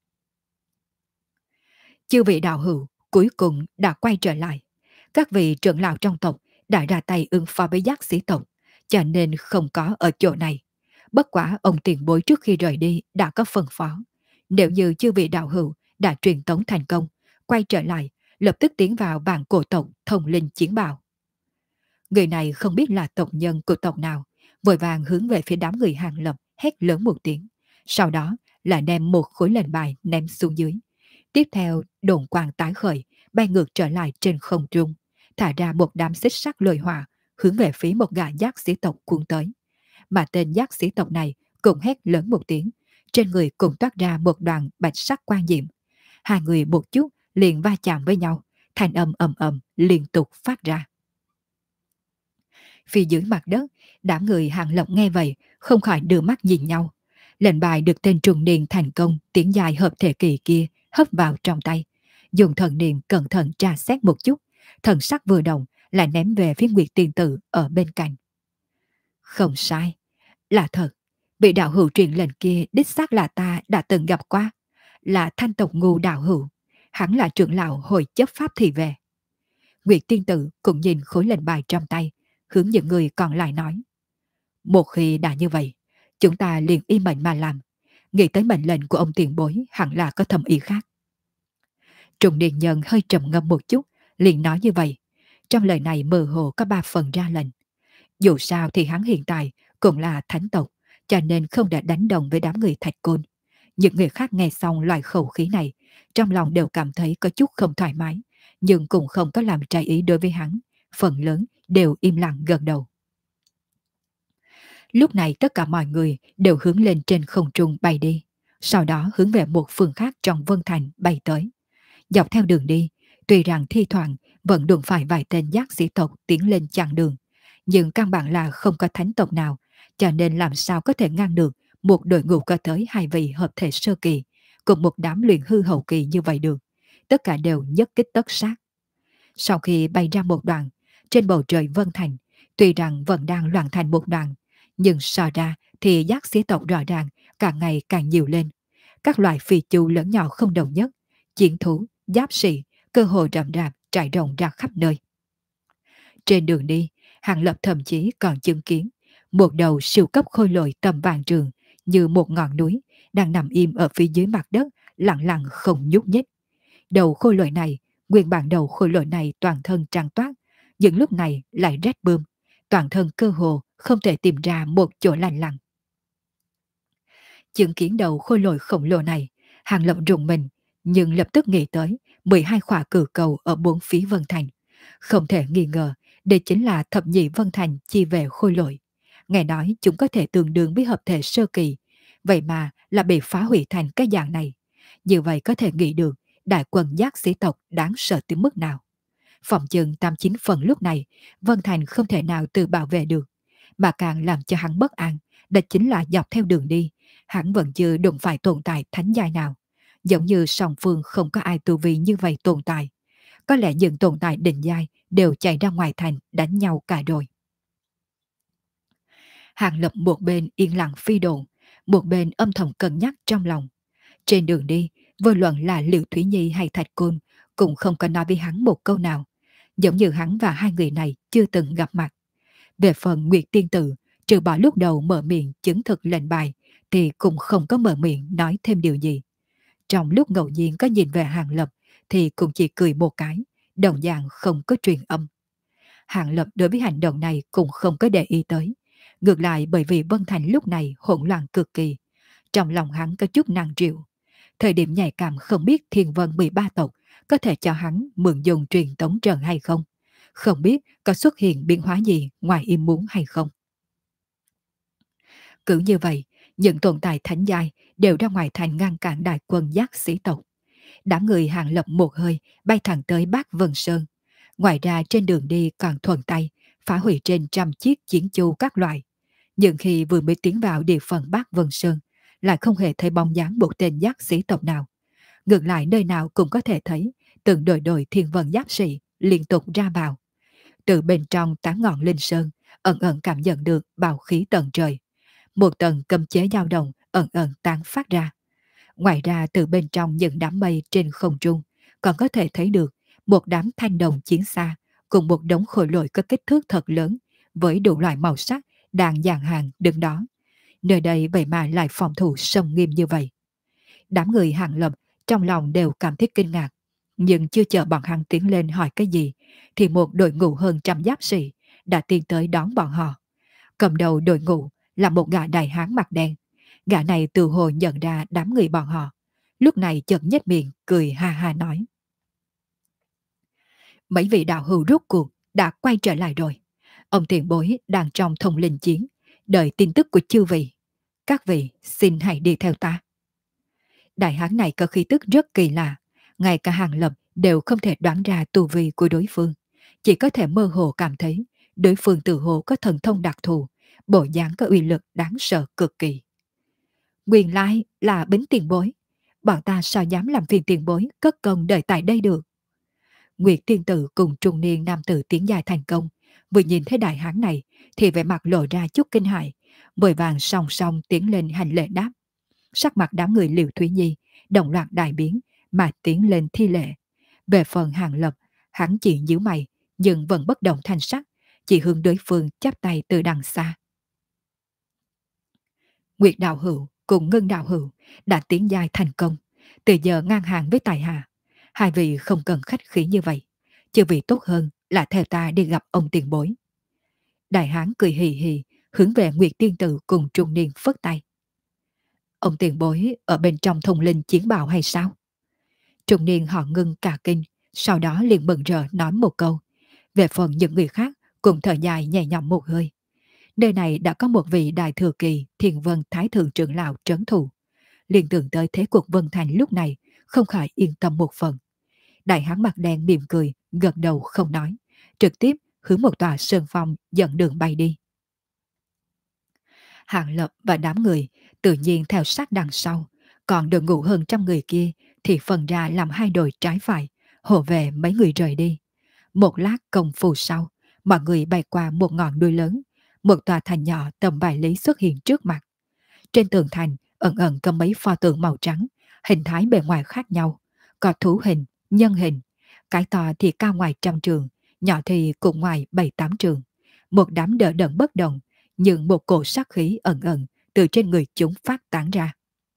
Chư vị đạo hữu cuối cùng đã quay trở lại. Các vị trưởng lão trong tộc đã ra tay ứng phó với giác sĩ tộc, cho nên không có ở chỗ này. Bất quả ông tiền bối trước khi rời đi đã có phân phó. Nếu như chư vị đạo hữu đã truyền tống thành công, quay trở lại, lập tức tiến vào bảng cổ tộc thông linh chiến bào. Người này không biết là tộc nhân của tộc nào, vội vàng hướng về phía đám người Hàng Lập hét lớn một tiếng. Sau đó là đem một khối lệnh bài ném xuống dưới. Tiếp theo đồn quang tái khởi, bay ngược trở lại trên không trung, thả ra một đám xích sắt lôi hỏa, hướng về phía một gã giác sĩ tộc cuốn tới. Mà tên giác sĩ tộc này cũng hét lớn một tiếng, trên người cũng toát ra một đoàn bạch sắc quang diệm. Hai người một chút liền va chạm với nhau, thanh âm ầm ầm liên tục phát ra. Phía dưới mặt đất, đám người Hàng Lập nghe vậy, không khỏi đưa mắt nhìn nhau. Lệnh bài được tên trùng niên thành công tiến dài hợp thể kỳ kia hấp vào trong tay, dùng thần niệm cẩn thận tra xét một chút, thần sắc vừa động lại ném về phía Nguyệt Tiên Tử ở bên cạnh. Không sai, là thật, vị đạo hữu truyền lệnh kia đích xác là ta đã từng gặp qua, là Thanh tộc Ngưu đạo hữu, hắn là trưởng lão hội chấp pháp thì về. Nguyệt Tiên Tử cũng nhìn khối lệnh bài trong tay, hướng những người còn lại nói. Một khi đã như vậy, chúng ta liền y mệnh mà làm, nghĩ tới mệnh lệnh của ông tiền bối hẳn là có thâm ý khác. Trùng niên nhân hơi trầm ngâm một chút, liền nói như vậy. Trong lời này mơ hồ có ba phần ra lệnh. Dù sao thì hắn hiện tại cũng là thánh tộc, cho nên không đã đánh đồng với đám người Thạch Côn. Những người khác nghe xong loại khẩu khí này, trong lòng đều cảm thấy có chút không thoải mái, nhưng cũng không có làm trái ý đối với hắn. Phần lớn đều im lặng gật đầu. Lúc này tất cả mọi người đều hướng lên trên không trung bay đi, sau đó hướng về một phương khác trong Vân Thành bay tới. Dọc theo đường đi, tuy rằng thi thoảng vẫn đụng phải vài tên giác sĩ tộc tiến lên chặn đường, nhưng căn bản là không có thánh tộc nào cho nên làm sao có thể ngăn được một đội ngũ có tới hai vị hợp thể sơ kỳ, cùng một đám luyện hư hậu kỳ như vậy được. Tất cả đều nhất kích tất sát. Sau khi bay ra một đoạn, trên bầu trời Vân Thành, tuy rằng vẫn đang loạn thành một đoạn, nhưng so ra thì giác sĩ tộc rõ ràng càng ngày càng nhiều lên. Các loại phi chu lớn nhỏ không đồng nhất, chiến thú, giáp sĩ, cơ hồ rậm rạp trải rộng ra khắp nơi. Trên đường đi, Hàng Lập thậm chí còn chứng kiến một đầu siêu cấp khôi lỗi tầm vạn trường như một ngọn núi đang nằm im ở phía dưới mặt đất, lặng lặng không nhúc nhích. Đầu khôi lỗi này, nguyên bản đầu khôi lỗi này toàn thân trắng toát, những lúc này lại rét bươm, toàn thân cơ hồ không thể tìm ra một chỗ lành lặng. Chứng kiến đầu khôi lỗi khổng lồ này, Hàng Lập rùng mình, nhưng lập tức nghĩ tới 12 khỏa cử cầu ở bốn phía Vân Thành. Không thể nghi ngờ, đây chính là thập nhị Vân Thành chi về khôi lỗi. Nghe nói chúng có thể tương đương với hợp thể sơ kỳ, vậy mà là bị phá hủy thành cái dạng này. Như vậy có thể nghĩ được đại quân giác sĩ tộc đáng sợ tới mức nào. Phòng chừng 89 phần lúc này, Vân Thành không thể nào tự bảo vệ được, mà càng làm cho hắn bất an, đó chính là dọc theo đường đi, hắn vẫn chưa đụng phải tồn tại thánh giai nào. Giống như song phương không có ai tu vi như vậy tồn tại. Có lẽ những tồn tại đỉnh giai đều chạy ra ngoài thành đánh nhau cả rồi. Hàng Lập một bên yên lặng phi độn, một bên âm thầm cân nhắc trong lòng. Trên đường đi, vô luận là Liệu Thúy Nhi hay Thạch Côn cũng không có nói với hắn một câu nào, giống như hắn và hai người này chưa từng gặp mặt. Về phần Nguyệt Tiên Tử, trừ bỏ lúc đầu mở miệng chứng thực lệnh bài, thì cũng không có mở miệng nói thêm điều gì. Trong lúc ngẫu nhiên có nhìn về Hàng Lập, thì cũng chỉ cười một cái, đồng dạng không có truyền âm. Hàng Lập đối với hành động này cũng không có để ý tới. Ngược lại bởi vì Vân Thành lúc này hỗn loạn cực kỳ, trong lòng hắn có chút nặng trĩu. Thời điểm nhạy cảm không biết Thiên Vân 13 tộc có thể cho hắn mượn dùng truyền tống trận hay không. Không biết có xuất hiện biến hóa gì ngoài ý muốn hay không. Cứ như vậy, những tồn tại thánh giai đều ra ngoài thành ngăn cản đại quân giác sĩ tộc. Đám người Hàng Lập một hơi bay thẳng tới Bát Vân Sơn. Ngoài ra trên đường đi còn thuận tay phá hủy trên trăm chiếc chiến chu các loại. Nhưng khi vừa mới tiến vào địa phận Bát Vân Sơn, lại không hề thấy bóng dáng một tên giác sĩ tộc nào. Ngược lại nơi nào cũng có thể thấy từng đội thiên vân giáp sĩ liên tục ra vào. Từ bên trong tán ngọn linh sơn, ẩn ẩn cảm nhận được bào khí tận trời. Một tầng cấm chế dao động ẩn ẩn tán phát ra. Ngoài ra từ bên trong những đám mây trên không trung, còn có thể thấy được một đám thanh đồng chiến xa cùng một đống khối lỗi có kích thước thật lớn với đủ loại màu sắc đang dàn hàng đứng đó. Nơi đây vậy mà lại phòng thủ sông nghiêm như vậy. Đám người Hàng Lập trong lòng đều cảm thấy kinh ngạc, nhưng chưa chờ bọn hắn tiến lên hỏi cái gì, thì một đội ngũ hơn trăm giáp sĩ đã tiến tới đón bọn họ. Cầm đầu đội ngũ là một gã đại hán mặt đen. Gã này từ hồi nhận ra đám người bọn họ, lúc này chợt nhếch miệng cười ha ha nói: mấy vị đạo hữu rốt cuộc đã quay trở lại rồi. Ông tiền bối đang trong thông linh chiến, đợi tin tức của chư vị. Các vị xin hãy đi theo ta. Đại hán này có khí tức rất kỳ lạ, ngay cả Hàng Lập đều không thể đoán ra tu vi của đối phương, chỉ có thể mơ hồ cảm thấy đối phương tự hồ có thần thông đặc thù, bộ dáng có uy lực đáng sợ cực kỳ. Nguyên lai là Bính tiền bối, bọn ta sao dám làm phiền tiền bối cất công đợi tại đây được. Nguyệt tiên tử cùng trung niên nam tử tiến dài thành công, vừa nhìn thấy đại hán này thì vẻ mặt lộ ra chút kinh hãi, vội vàng song song tiến lên hành lễ đáp. Sắc mặt đám người Liễu Thúy Nhi đồng loạt đại biến mà tiến lên thi lễ. Về phần Hàng Lập, hắn chỉ nhíu mày nhưng vẫn bất động thanh sắc, chỉ hướng đối phương chắp tay từ đằng xa. Nguyệt đạo hữu cùng Ngân đạo hữu đã tiến giai thành công, từ giờ ngang hàng với tài hạ. Hai vị không cần khách khí như vậy, chứ vị tốt hơn là theo ta đi gặp ông tiền bối. Đại hán cười hì hì hướng về Nguyệt tiên tử cùng trung niên phất tay. Ông tiền bối ở bên trong thông linh chiến bào hay sao? Trung niên họ Ngưng cả kinh, sau đó liền mừng rỡ nói một câu. Về phần những người khác cùng thở dài nhẹ nhõm một hơi. Nơi này đã có một vị đại thừa kỳ Thiền Vân Thái Thượng trưởng lão trấn thủ. Liền tưởng tới thế cuộc Vân Thành lúc này, không khỏi yên tâm một phần. Đại hán mặt đen mỉm cười, gật đầu không nói, trực tiếp hướng một tòa sơn phong dẫn đường bay đi. Hàng Lập và đám người tự nhiên theo sát đằng sau, còn đội ngũ hơn trăm người kia thì phân ra làm hai đội trái phải, hộ về mấy người rời đi. Một lát công phu sau, mọi người bay qua một ngọn núi lớn, một tòa thành nhỏ tầm vài lý xuất hiện trước mặt. Trên tường thành ẩn ẩn có mấy pho tượng màu trắng, hình thái bề ngoài khác nhau, có thú hình, nhân hình, cái to thì cao ngoài trăm trường, nhỏ thì cũng ngoài bảy tám trường. Một đám đỡ đẫn bất động, nhưng một cổ sát khí ẩn ẩn từ trên người chúng phát tán ra.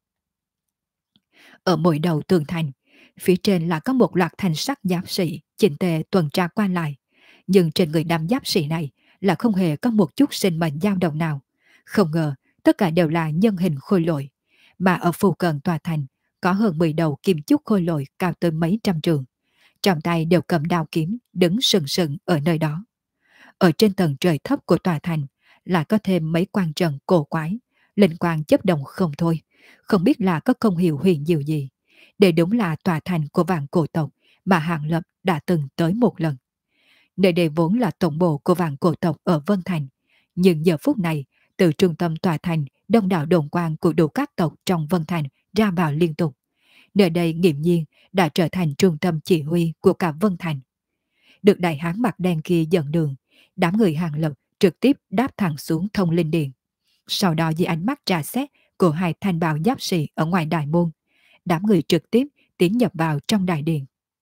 Ở mỗi đầu tường thành, phía trên là có một loạt thanh sắt giáp sĩ chỉnh tề tuần tra qua lại, nhưng trên người đám giáp sĩ này là không hề có một chút sinh mệnh dao động nào. Không ngờ tất cả đều là nhân hình khôi lỗi, mà ở phụ cận tòa thành có hơn 10 đầu kim chúc khôi lỗi cao tới mấy trăm trường. Trong tay đều cầm đao kiếm, đứng sừng sừng ở nơi đó. Ở trên tầng trời thấp của tòa thành lại có thêm mấy quan trận cổ quái, linh quang chấp động không thôi, không biết là có công hiệu huyền diệu gì. Đây đúng là tòa thành của vạn cổ tộc mà Hàng Lập đã từng tới một lần. Nơi đây vốn là tổng bộ của vạn cổ tộc ở Vân Thành, nhưng giờ phút này, từ trung tâm tòa thành, đông đảo đồn quan của đủ các tộc trong Vân Thành ra vào liên tục. Nơi đây nghiễm nhiên đã trở thành trung tâm chỉ huy của cả Vân Thành. Được đại hán mặt đen kia dẫn đường, đám người Hàng Lập trực tiếp đáp thẳng xuống Thông Linh Điện. Sau đó dưới ánh mắt trà xét của hai thanh bào giáp sĩ ở ngoài đại môn, đám người trực tiếp tiến nhập vào trong đại điện.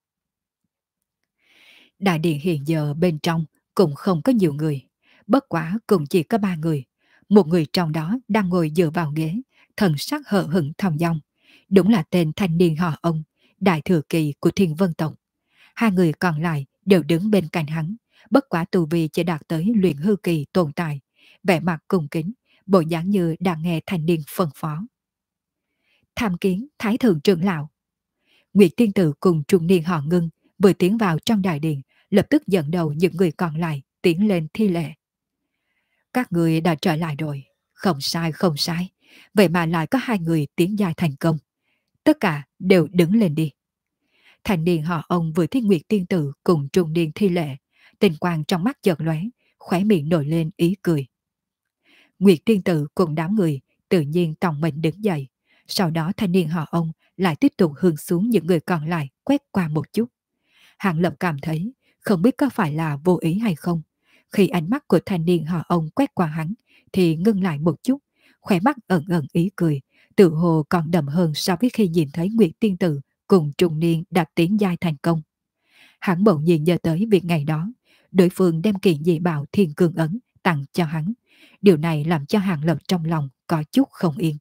Đại điện hiện giờ bên trong cũng không có nhiều người, bất quá cũng chỉ có ba người. Một người trong đó đang ngồi dựa vào ghế, thần sắc hờ hững thong dong. Đúng là tên thanh niên họ ông, đại thừa kỳ của Thiên Vân tộc. Hai người còn lại đều đứng bên cạnh hắn, bất quá tu vi chỉ đạt tới luyện hư kỳ tồn tại, vẻ mặt cung kính, bộ dáng như đang nghe thanh niên phân phó. Tham kiến Thái thượng trưởng lão. Nguyệt tiên tử cùng trung niên họ Ngưng vừa tiến vào trong đại điện, lập tức dẫn đầu những người còn lại tiến lên thi lễ. Các người đã trở lại rồi, không sai không sai, vậy mà lại có hai người tiến giai thành công. Tất cả đều đứng lên đi. Thành niên họ ông vừa thấy Nguyệt tiên tử cùng trung niên thi lễ, tình quang trong mắt chợt lóe, khóe miệng nổi lên ý cười. Nguyệt tiên tử cùng đám người tự nhiên tòng mình đứng dậy, sau đó thanh niên họ ông lại tiếp tục hướng xuống những người còn lại quét qua một chút. Hàng Lập cảm thấy, không biết có phải là vô ý hay không, khi ánh mắt của thanh niên họ ông quét qua hắn thì ngưng lại một chút, khóe mắt ẩn ẩn ý cười, tự hồ còn đậm hơn so với khi nhìn thấy Nguyệt tiên tử cùng trung niên đạt tiến giai thành công. Hắn bỗng nhiên nhớ tới việc ngày đó, đối phương đem kiện dị bảo Thiên Cương Ấn tặng cho hắn. Điều này làm cho Hàng Lập trong lòng có chút không yên.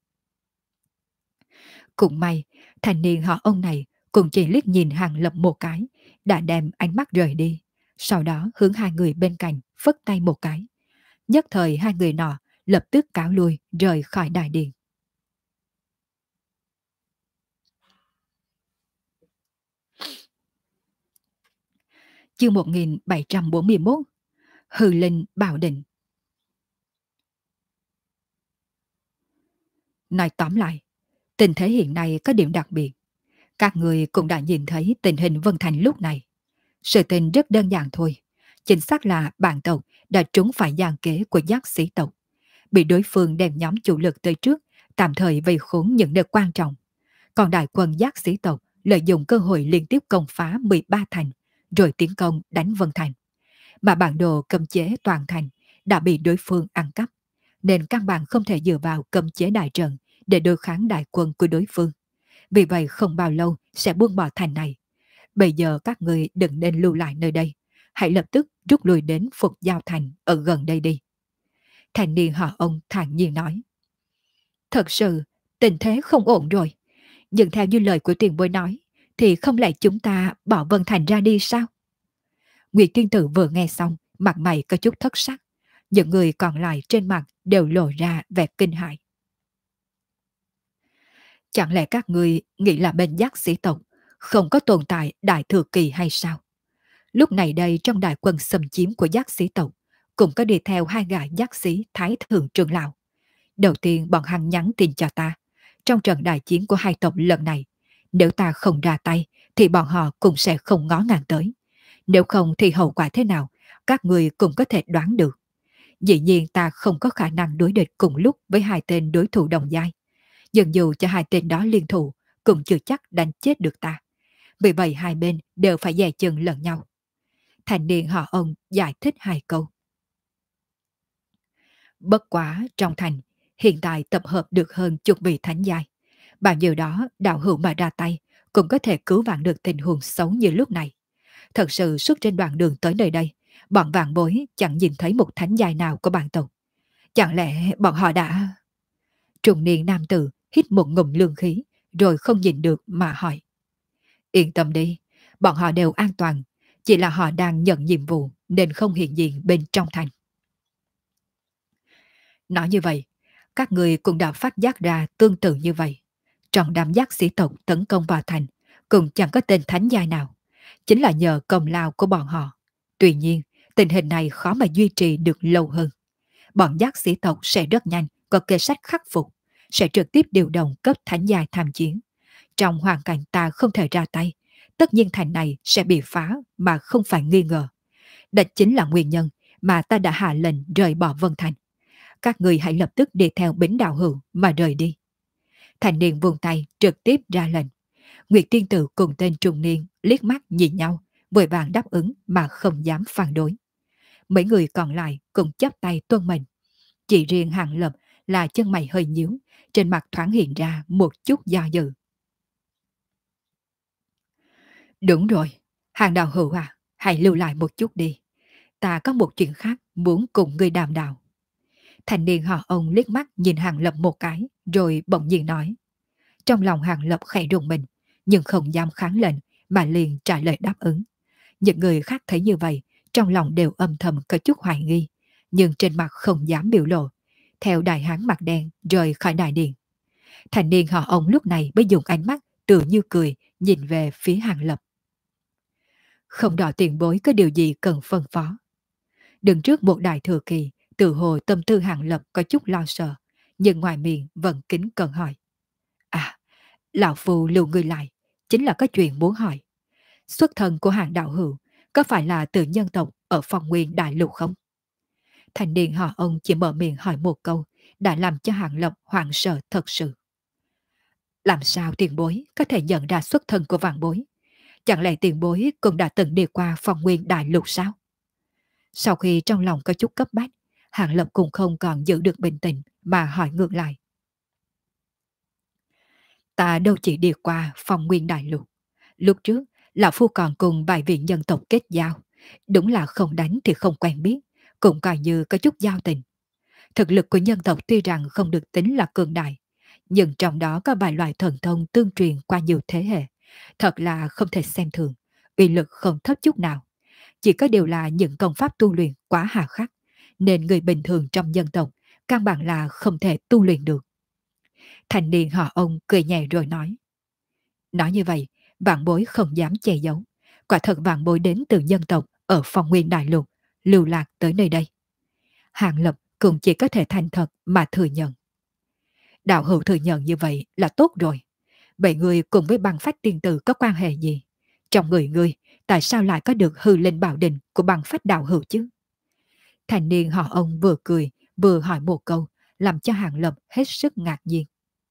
Cũng may, thanh niên họ ông này cũng chỉ liếc nhìn Hàng Lập một cái, đã đem ánh mắt rời đi. Sau đó hướng hai người bên cạnh phất tay một cái. Nhất thời hai người nọ lập tức cáo lui rời khỏi đại điện. Chương 1741 Hư Linh Bảo Định. Nói tóm lại, tình thế hiện nay có điểm đặc biệt. Các người cũng đã nhìn thấy tình hình Vân Thành lúc này. Sự tình rất đơn giản thôi. Chính xác là bản tộc đã trúng phải gian kế của giác sĩ tộc. Bị đối phương đem nhóm chủ lực tới trước, tạm thời vây khốn những nơi quan trọng. Còn đại quân giác sĩ tộc lợi dụng cơ hội liên tiếp công phá 13 thành, rồi tiến công đánh Vân Thành. Mà bản đồ cấm chế toàn thành đã bị đối phương ăn cắp, nên căn bản không thể dựa vào cấm chế đại trận để đối kháng đại quân của đối phương. Vì vậy không bao lâu sẽ buông bỏ thành này. Bây giờ các người đừng nên lưu lại nơi đây, hãy lập tức rút lui đến Phục Giao Thành ở gần đây đi. Thành niên họ ông thản nhiên nói. Thật sự, tình thế không ổn rồi. Nhưng theo như lời của tiền bối nói, thì không lẽ chúng ta bỏ Vân Thành ra đi sao? Nguyệt tiên tử vừa nghe xong, mặt mày có chút thất sắc. Những người còn lại trên mặt đều lộ ra vẻ kinh hãi. Chẳng lẽ các người nghĩ là bên giác sĩ tộc không có tồn tại đại thừa kỳ hay sao? Lúc này đây trong đại quân xâm chiếm của giác sĩ tộc cũng có đi theo hai gã giác sĩ Thái Thượng Trưởng Lão. Đầu tiên bọn hắn nhắn tin cho ta, trong trận đại chiến của hai tộc lần này, nếu ta không ra tay thì bọn họ cũng sẽ không ngó ngàng tới. Nếu không thì hậu quả thế nào, các người cũng có thể đoán được. Dĩ nhiên ta không có khả năng đối địch cùng lúc với hai tên đối thủ đồng giai. Nhưng dù cho hai tên đó liên thủ, cũng chưa chắc đánh chết được ta. Vì vậy hai bên đều phải dè chừng lẫn nhau. Thành niên họ ông giải thích hai câu. Bất quá trong thành, hiện tại tập hợp được hơn chục vị thánh giai. Bao nhiêu đó đạo hữu mà ra tay, cũng có thể cứu vãn được tình huống xấu như lúc này. Thật sự suốt trên đoạn đường tới nơi đây, bọn vạn bối chẳng nhìn thấy một thánh giai nào của bản tộc. Chẳng lẽ bọn họ đã... Trung niên nam tử hít một ngụm lương khí, rồi không nhìn được mà hỏi. Yên tâm đi, bọn họ đều an toàn, chỉ là họ đang nhận nhiệm vụ nên không hiện diện bên trong thành. Nói như vậy, các người cũng đã phát giác ra tương tự như vậy. Trong đám giác sĩ tộc tấn công vào thành, cũng chẳng có tên thánh giai nào. Chính là nhờ công lao của bọn họ. Tuy nhiên, tình hình này khó mà duy trì được lâu hơn. Bọn giác sĩ tộc sẽ rất nhanh có kế sách khắc phục, sẽ trực tiếp điều động cấp thánh giai tham chiến. Trong hoàn cảnh ta không thể ra tay, tất nhiên thành này sẽ bị phá mà không phải nghi ngờ. Đó chính là nguyên nhân mà ta đã hạ lệnh rời bỏ Vân Thành. Các người hãy lập tức đi theo Bính Đạo Hữu mà rời đi. Thành niên vung tay trực tiếp ra lệnh. Nguyệt Tiên Tử cùng tên trung niên liếc mắt nhìn nhau, vội vàng đáp ứng mà không dám phản đối. Mấy người còn lại cùng chắp tay tuân mệnh. Chỉ riêng Hàng Lập là chân mày hơi nhíu, trên mặt thoáng hiện ra một chút do dự. Đúng rồi, Hàng Đạo Hữu à, hãy lưu lại một chút đi. Ta có một chuyện khác muốn cùng ngươi đàm đạo. Thành niên họ ông liếc mắt nhìn Hàng Lập một cái, rồi bỗng nhiên nói. Trong lòng Hàng Lập khẽ rùng mình, nhưng không dám kháng lệnh, mà liền trả lời đáp ứng. Những người khác thấy như vậy, trong lòng đều âm thầm có chút hoài nghi, nhưng trên mặt không dám biểu lộ. Theo đại hán mặt đen rời khỏi đại điện. Thành niên họ ông lúc này mới dùng ánh mắt tự như cười nhìn về phía Hàng Lập. Không đòi tiền bối có điều gì cần phân phó. Đứng trước một đại thừa kỳ, tự hồ tâm tư Hàng Lập có chút lo sợ, nhưng ngoài miệng vẫn kính cẩn hỏi. À, lão phu lưu người lại, chính là có chuyện muốn hỏi. Xuất thân của Hàng đạo hữu có phải là từ nhân tộc ở phong nguyên đại lục không? Thành niên họ ông chỉ mở miệng hỏi một câu, đã làm cho Hàng Lập hoảng sợ thật sự. Làm sao tiền bối có thể nhận ra xuất thân của vạn bối? Chẳng lẽ tiền bối cũng đã từng đi qua phong nguyên đại lục sao? Sau khi trong lòng có chút cấp bách, Hàng Lập cũng không còn giữ được bình tĩnh mà hỏi ngược lại. Ta đâu chỉ đi qua phong nguyên đại lục. Lúc trước, Lão Phu còn cùng vài vị nhân tộc kết giao. Đúng là không đánh thì không quen biết, cũng coi như có chút giao tình. Thực lực của nhân tộc tuy rằng không được tính là cường đại, nhưng trong đó có vài loại thần thông tương truyền qua nhiều thế hệ. Thật là không thể xem thường, uy lực không thấp chút nào. Chỉ có điều là những công pháp tu luyện quá hà khắc, nên người bình thường trong nhân tộc căn bản là không thể tu luyện được. Thành niên họ ông cười nhẹ rồi nói. Nói như vậy, vạn bối không dám che giấu. Quả thật vạn bối đến từ nhân tộc ở phong nguyên đại lục, lưu lạc tới nơi đây. Hàng Lập cũng chỉ có thể thành thật mà thừa nhận. Đạo hữu thừa nhận như vậy là tốt rồi. Vậy người cùng với băng phách tiên tử có quan hệ gì? Trong người ngươi, tại sao lại có được hư linh bảo định của băng phách đạo hữu chứ? Thành niên họ ông vừa cười, vừa hỏi một câu, làm cho Hàng Lập hết sức ngạc nhiên.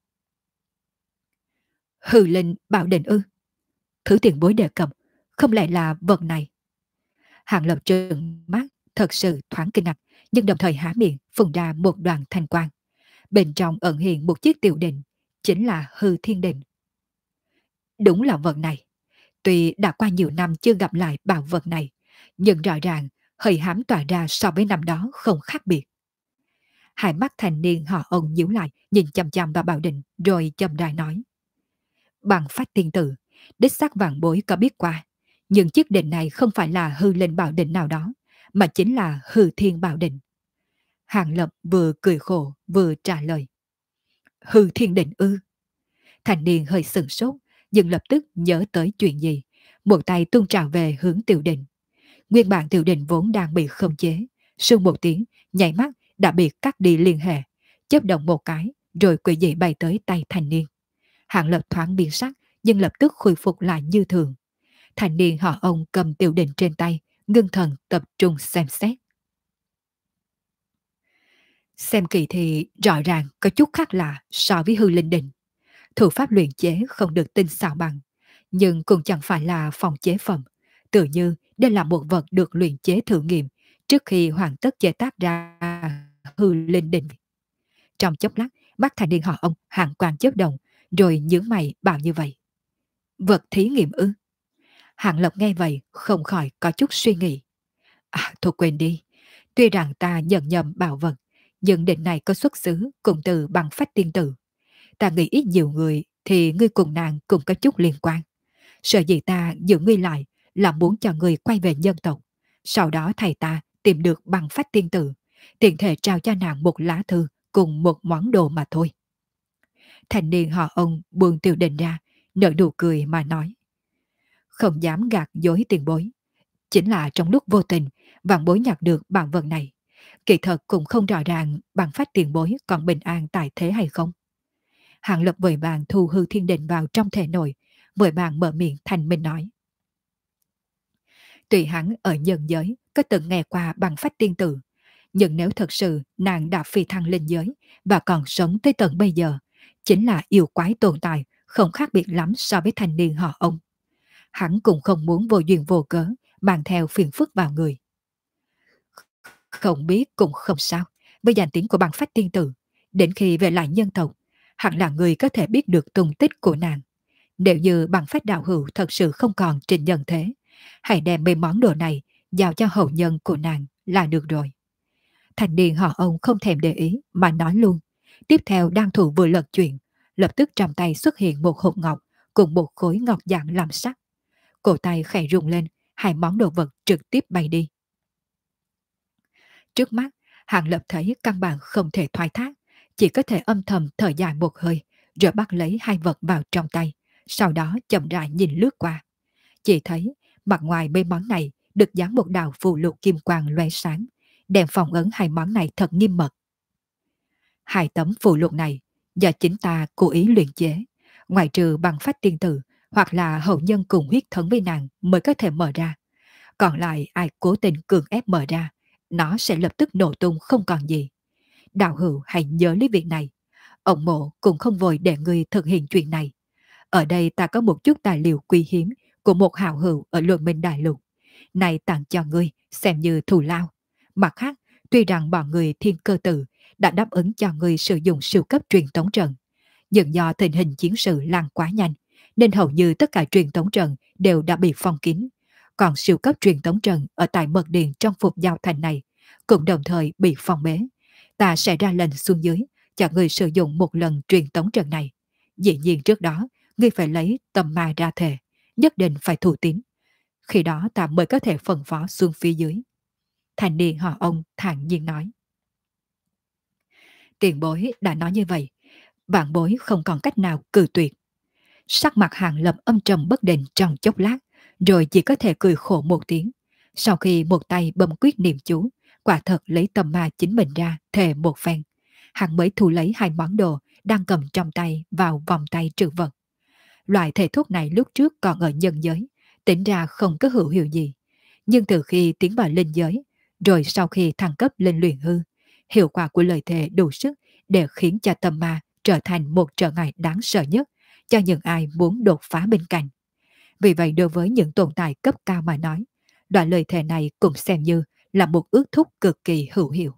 Hư linh bảo định ư? Thứ tiền bối đề cập, không lẽ là vật này? Hàng Lập trừng mắt, thật sự thoáng kinh ngạc, nhưng đồng thời há miệng phun ra một đoàn thanh quang. Bên trong ẩn hiện một chiếc tiểu định, chính là hư thiên định. Đúng là vật này. Tuy đã qua nhiều năm chưa gặp lại bảo vật này, nhưng rõ ràng hơi hám tỏa ra so với năm đó không khác biệt. Hai mắt thành niên họ ông nhíu lại, nhìn chằm chằm vào bảo định, rồi chậm rãi nói. Bằng phách tiên tử, đích xác vạn bối có biết qua, nhưng chiếc định này không phải là hư linh bảo định nào đó, mà chính là hư thiên bảo định. Hàng Lập vừa cười khổ vừa trả lời. Hư thiên định ư? Thành niên hơi sừng sốt, nhưng lập tức nhớ tới chuyện gì. Một tay tung trào về hướng tiểu định. Nguyên bản tiểu định vốn đang bị khống chế. Sương một tiếng, nhảy mắt đã bị cắt đi liên hệ. Chớp động một cái, rồi quỷ dị bay tới tay thành niên. Hạng Lập thoáng biến sắc, nhưng lập tức khôi phục lại như thường. Thành niên họ ông cầm tiểu định trên tay, ngưng thần tập trung xem xét. Xem kỳ thì rõ ràng có chút khác lạ so với hư linh đình. Thủ pháp luyện chế không được tinh xảo bằng, nhưng cũng chẳng phải là phòng chế phẩm. Tự như đây là một vật được luyện chế thử nghiệm trước khi hoàn tất chế tác ra hư linh đình. Trong chốc lát, mắt thành niên họ ông hàng quan chớp động, rồi nhướng mày bảo như vậy. Vật thí nghiệm ư? Hạng Lập nghe vậy không khỏi có chút suy nghĩ. À thôi quên đi, tuy rằng ta nhận nhầm bảo vật, nhưng định này có xuất xứ cùng từ bằng phách tiên tử. Ta nghĩ ít nhiều người thì ngươi cùng nàng cũng có chút liên quan. Sợ gì ta giữ ngươi lại là muốn cho ngươi quay về nhân tộc. Sau đó thầy ta tìm được bằng phách tiên tử, tiện thể trao cho nàng một lá thư cùng một món đồ mà thôi. Thành niên họ ông buông Tiêu Đình ra, nở nụ cười mà nói. Không dám gạt dối tiền bối. Chính là trong lúc vô tình, vạn bối nhặt được bảo vật này. Kỳ thật cũng không rõ ràng bằng phách tiền bối còn bình an tại thế hay không. Hạng Lập vội vàng thu hư thiên định vào trong thể nội, vội vàng mở miệng thành minh nói. Tuy hắn ở nhân giới có từng nghe qua bằng phách tiên tử, nhưng nếu thật sự nàng đã phi thăng lên giới và còn sống tới tận bây giờ, chính là yêu quái tồn tại, không khác biệt lắm so với thanh niên họ ông. Hắn cũng không muốn vô duyên vô cớ mang theo phiền phức vào người. Không biết cũng không sao, với danh tiếng của bằng phách tiên tử, đến khi về lại nhân tộc, hẳn là người có thể biết được tung tích của nàng. Nếu như bằng phách đạo hữu thật sự không còn trên nhân thế, hãy đem mấy món đồ này giao cho hậu nhân của nàng là được rồi. Thành niên họ ông không thèm để ý mà nói luôn. Tiếp theo đang thủ vừa lật chuyện, lập tức trong tay xuất hiện một hộp ngọc cùng một khối ngọc dạng làm sắc. Cổ tay khẽ rung lên, hai món đồ vật trực tiếp bay đi. Trước mắt, Hàng Lập thấy căn bản không thể thoái thác, chỉ có thể âm thầm thở dài một hơi, rồi bắt lấy hai vật vào trong tay, sau đó chậm rãi nhìn lướt qua. Chỉ thấy, mặt ngoài mấy món này được dán một đạo phù lục kim quang loé sáng, đem phòng ấn hai món này thật nghiêm mật. Hai tấm phù lục này do chính ta cố ý luyện chế, ngoại trừ bằng phách tiên tử hoặc là hậu nhân cùng huyết thống với nàng mới có thể mở ra. Còn lại ai cố tình cường ép mở ra, nó sẽ lập tức nổ tung không còn gì. Đạo hữu hãy nhớ lấy việc này. Ông mộ cũng không vội để người thực hiện chuyện này. Ở đây ta có một chút tài liệu quý hiếm của một hào hữu ở Luân Minh Đại Lục. Này tặng cho ngươi xem như thù lao. Mặt khác, tuy rằng bọn người thiên cơ tử đã đáp ứng cho ngươi sử dụng siêu cấp truyền tống trận, nhưng do tình hình chiến sự lan quá nhanh, nên hầu như tất cả truyền tống trận đều đã bị phong kín. Còn siêu cấp truyền tống trận ở tại mật điện trong phục giao thành này cũng đồng thời bị phong bế. Ta sẽ ra lệnh xuống dưới cho người sử dụng một lần truyền tống trận này. Dĩ nhiên trước đó, ngươi phải lấy tâm ma ra thề, nhất định phải thủ tín. Khi đó ta mới có thể phân phó xuống phía dưới. Thành niên họ ông thản nhiên nói. Tiền bối đã nói như vậy, vạn bối không còn cách nào cự tuyệt. Sắc mặt Hàng Lập âm trầm bất định trong chốc lát, rồi chỉ có thể cười khổ một tiếng. Sau khi một tay bấm quyết niệm chú, quả thật lấy tâm ma chính mình ra thề một phen, hắn mới thu lấy hai món đồ đang cầm trong tay vào vòng tay trữ vật. Loại thể thuốc này lúc trước còn ở nhân giới, tính ra không có hữu hiệu gì. Nhưng từ khi tiến vào linh giới, rồi sau khi thăng cấp lên luyện hư, hiệu quả của lời thề đủ sức để khiến cho tâm ma trở thành một trở ngại đáng sợ nhất cho những ai muốn đột phá bên cạnh. Vì vậy đối với những tồn tại cấp cao mà nói, đoạn lời thề này cũng xem như là một ước thúc cực kỳ hữu hiệu.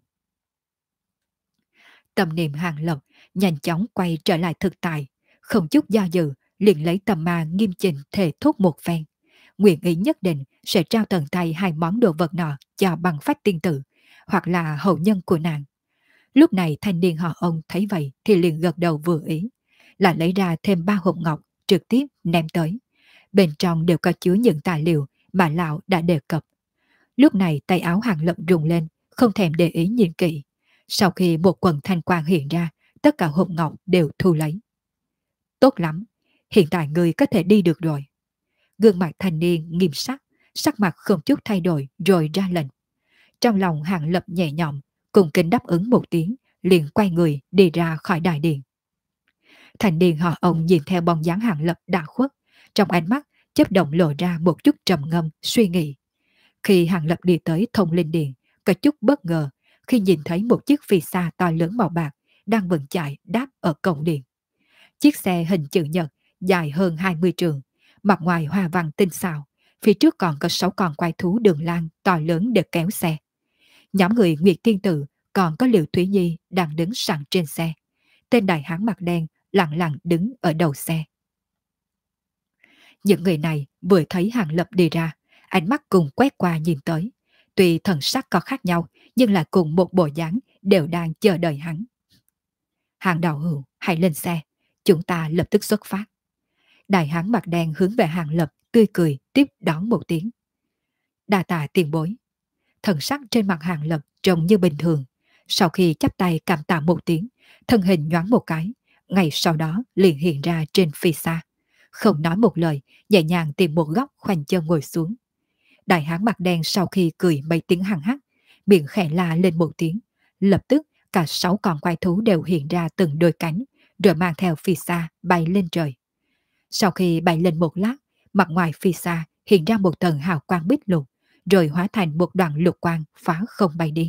Tâm niệm Hàng Lập nhanh chóng quay trở lại thực tại, không chút do dự, liền lấy tầm ma nghiêm chỉnh thề thốt một phen. Nguyện ý nhất định sẽ trao tận tay hai món đồ vật nọ cho bằng phách tiên tử, hoặc là hậu nhân của nàng. Lúc này thanh niên họ ông thấy vậy thì liền gật đầu vừa ý, là lấy ra thêm 3 hộp ngọc trực tiếp ném tới. Bên trong đều có chứa những tài liệu mà lão đã đề cập. Lúc này tay áo Hàng Lập rung lên, không thèm để ý nhìn kỹ. Sau khi một quần thanh quang hiện ra, tất cả hộp ngọc đều thu lấy. Tốt lắm, hiện tại người có thể đi được rồi. Gương mặt thanh niên nghiêm sắc, sắc mặt không chút thay đổi rồi ra lệnh. Trong lòng Hàng Lập nhẹ nhõm, cùng kính đáp ứng một tiếng, liền quay người đi ra khỏi đại điện. Thanh niên họ ông nhìn theo bóng dáng Hàng Lập đã khuất, trong ánh mắt chớp động lộ ra một chút trầm ngâm suy nghĩ. Khi Hàng Lập đi tới thông linh điện, có chút bất ngờ, khi nhìn thấy một chiếc phi xa to lớn màu bạc đang vững chạy đáp ở cổng điện. Chiếc xe hình chữ nhật dài hơn 20 trường, mặt ngoài hoa văn tinh xảo, phía trước còn có 6 con quái thú đường lang to lớn để kéo xe. Nhóm người Nguyệt Tiên Tử còn có Liệu Thúy Nhi đang đứng sẵn trên xe. Tên đại hán mặt đen lặng lặng đứng ở đầu xe. Những người này vừa thấy Hàng Lập đi ra, ánh mắt cùng quét qua nhìn tới. Tuy thần sắc có khác nhau, nhưng là cùng một bộ dáng đều đang chờ đợi hắn. Hàng đạo hữu, hãy lên xe, chúng ta lập tức xuất phát. Đại hán mặt đen hướng về Hàng Lập tươi cười tiếp đón một tiếng. Đa tạ tiền bối. Thần sắc trên mặt Hàng Lập trông như bình thường. Sau khi chắp tay cảm tạ một tiếng, thân hình nhoáng một cái, ngay sau đó liền hiện ra trên phi xa. Không nói một lời, nhẹ nhàng tìm một góc khoanh chân ngồi xuống. Đại hán mặt đen sau khi cười mấy tiếng hằng hắc, miệng khẽ la lên một tiếng. Lập tức cả 6 con quái thú đều hiện ra từng đôi cánh, rồi mang theo phi xa bay lên trời. Sau khi bay lên một lát, mặt ngoài phi xa hiện ra một tầng hào quang bích lục, rồi hóa thành một đoạn lục quang phá không bay đi.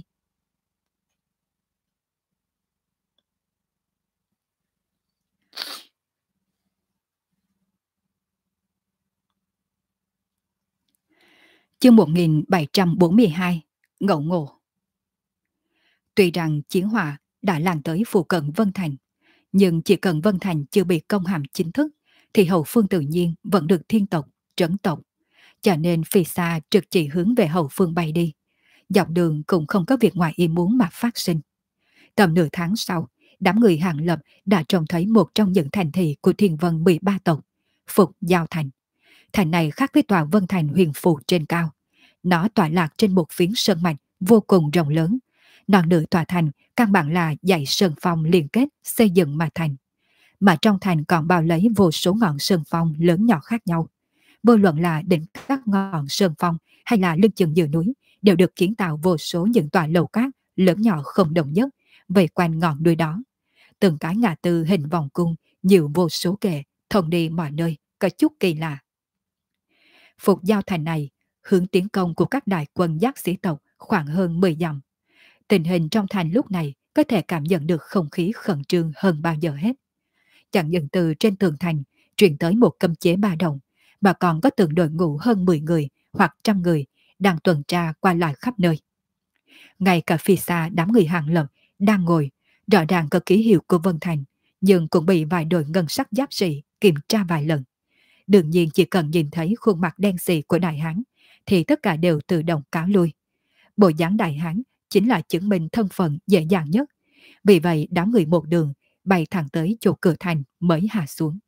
Chương 1742 Ngộ ngộ. Tuy rằng chiến hỏa đã lan tới phụ cận Vân Thành, nhưng chỉ cần Vân Thành chưa bị công hàm chính thức thì hậu phương tự nhiên vẫn được thiên tộc, trấn tộc. Cho nên phi xa trực chỉ hướng về hậu phương bay đi. Dọc đường cũng không có việc ngoài ý muốn mà phát sinh. Tầm nửa tháng sau, đám người Hàng Lập đã trông thấy một trong những thành thị của Thiên Vân 13 tộc, Phục Giao Thành. Thành này khác với tòa Vân Thành huyền phù trên cao. Nó tọa lạc trên một phiến sơn mạch vô cùng rộng lớn. Non nửa tòa thành căn bản là dãy sơn phong liên kết xây dựng mà thành. Mà trong thành còn bao lấy vô số ngọn sơn phong lớn nhỏ khác nhau. Vô luận là đỉnh các ngọn sơn phong hay là lưng chừng giữa núi đều được kiến tạo vô số những tòa lầu cát lớn nhỏ không đồng nhất vây quanh ngọn núi đó. Từng cái ngã tư hình vòng cung nhiều vô số kệ thông đi mọi nơi, có chút kỳ lạ. Phục Giao Thành này hướng tiến công của các đại quân giác sĩ tộc khoảng hơn 10 dặm. Tình hình trong thành lúc này có thể cảm nhận được không khí khẩn trương hơn bao giờ hết. Chẳng những từ trên tường thành truyền tới một cấm chế ba động, mà còn có từng đội ngũ hơn 10 người hoặc trăm người đang tuần tra qua lại khắp nơi. Ngay cả phía xa đám người Hàng Lập đang ngồi, rõ ràng có ký hiệu của Vân Thành, nhưng cũng bị vài đội ngân sắc giáp sĩ kiểm tra vài lần. Đương nhiên chỉ cần nhìn thấy khuôn mặt đen xì của đại hán thì tất cả đều tự động cáo lui. Bộ dáng đại hán chính là chứng minh thân phận dễ dàng nhất. Vì vậy đám người một đường bay thẳng tới chỗ cửa thành mới hạ xuống.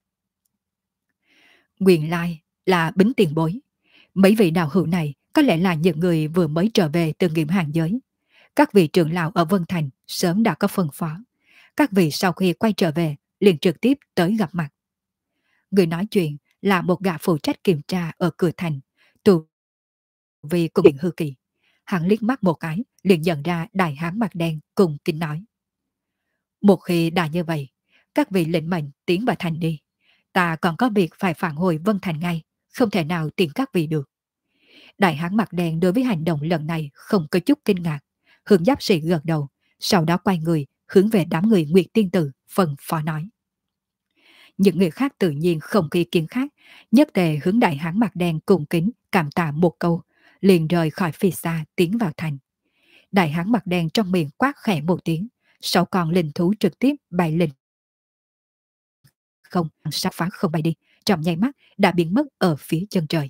Nguyên lai là Bính tiền bối. Mấy vị đạo hữu này có lẽ là những người vừa mới trở về từ nghiệm hàng giới. Các vị trưởng lão ở Vân Thành sớm đã có phân phó. Các vị sau khi quay trở về liền trực tiếp tới gặp mặt. Người nói chuyện là một gã phụ trách kiểm tra ở cửa thành, tù vì cùng điện hư kỳ. Hắn liếc mắt một cái liền nhận ra đại hán mặt đen cùng kính nói. Một khi đã như vậy, các vị lệnh mệnh tiến vào thành đi. Ta còn có việc phải phản hồi Vân Thành ngay, không thể nào tìm các vị được. Đại hán mặt đen đối với hành động lần này không có chút kinh ngạc. Hướng giáp sĩ gật đầu, sau đó quay người hướng về đám người Nguyệt Tiên Tử phân phó nói. Những người khác tự nhiên không có ý kiến khác, nhất tề hướng đại hán mặt đen cùng kính cảm tạ một câu, liền rời khỏi phi xa tiến vào thành. Đại hán mặt đen trong miệng quát khẽ một tiếng, 6 con linh thú trực tiếp bay lên không, sát phá không bay đi, trong nháy mắt đã biến mất ở phía chân trời.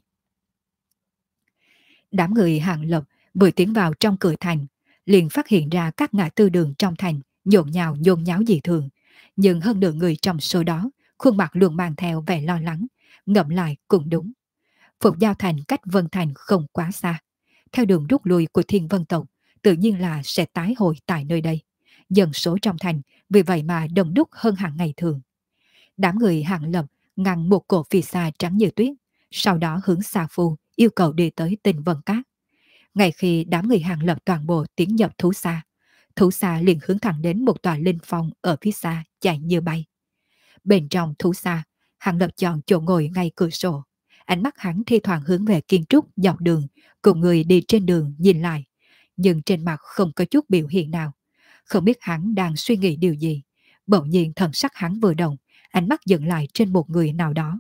Đám người Hàng Lập vừa tiến vào trong cửa thành, liền phát hiện ra các ngã tư đường trong thành nhôn nháo dị thường, nhưng hơn nửa người trong số đó khuôn mặt luôn mang theo vẻ lo lắng. Ngẫm lại cũng đúng. Phục Giao Thành cách Vân Thành không quá xa. Theo đường rút lui của Thiên Vân tộc, tự nhiên là sẽ tái hội tại nơi đây. Dân số trong thành vì vậy mà đông đúc hơn hẳn ngày thường. Đám người Hàng Lập ngăn một cổ phi xa trắng như tuyết, sau đó hướng Sa Phu yêu cầu đi tới Tinh Vân Cát. Ngay khi đám người Hàng Lập toàn bộ tiến nhập thú xa liền hướng thẳng đến một tòa linh phong ở phía xa chạy như bay. Bên trong thú xa, Hàng Lập chọn chỗ ngồi ngay cửa sổ. Ánh mắt hắn thi thoảng hướng về kiến trúc dọc đường, cùng người đi trên đường nhìn lại. nhưng trên mặt không có chút biểu hiện nào. Không biết hắn đang suy nghĩ điều gì. Bỗng nhiên thần sắc hắn vừa động, ánh mắt dừng lại trên một người nào đó.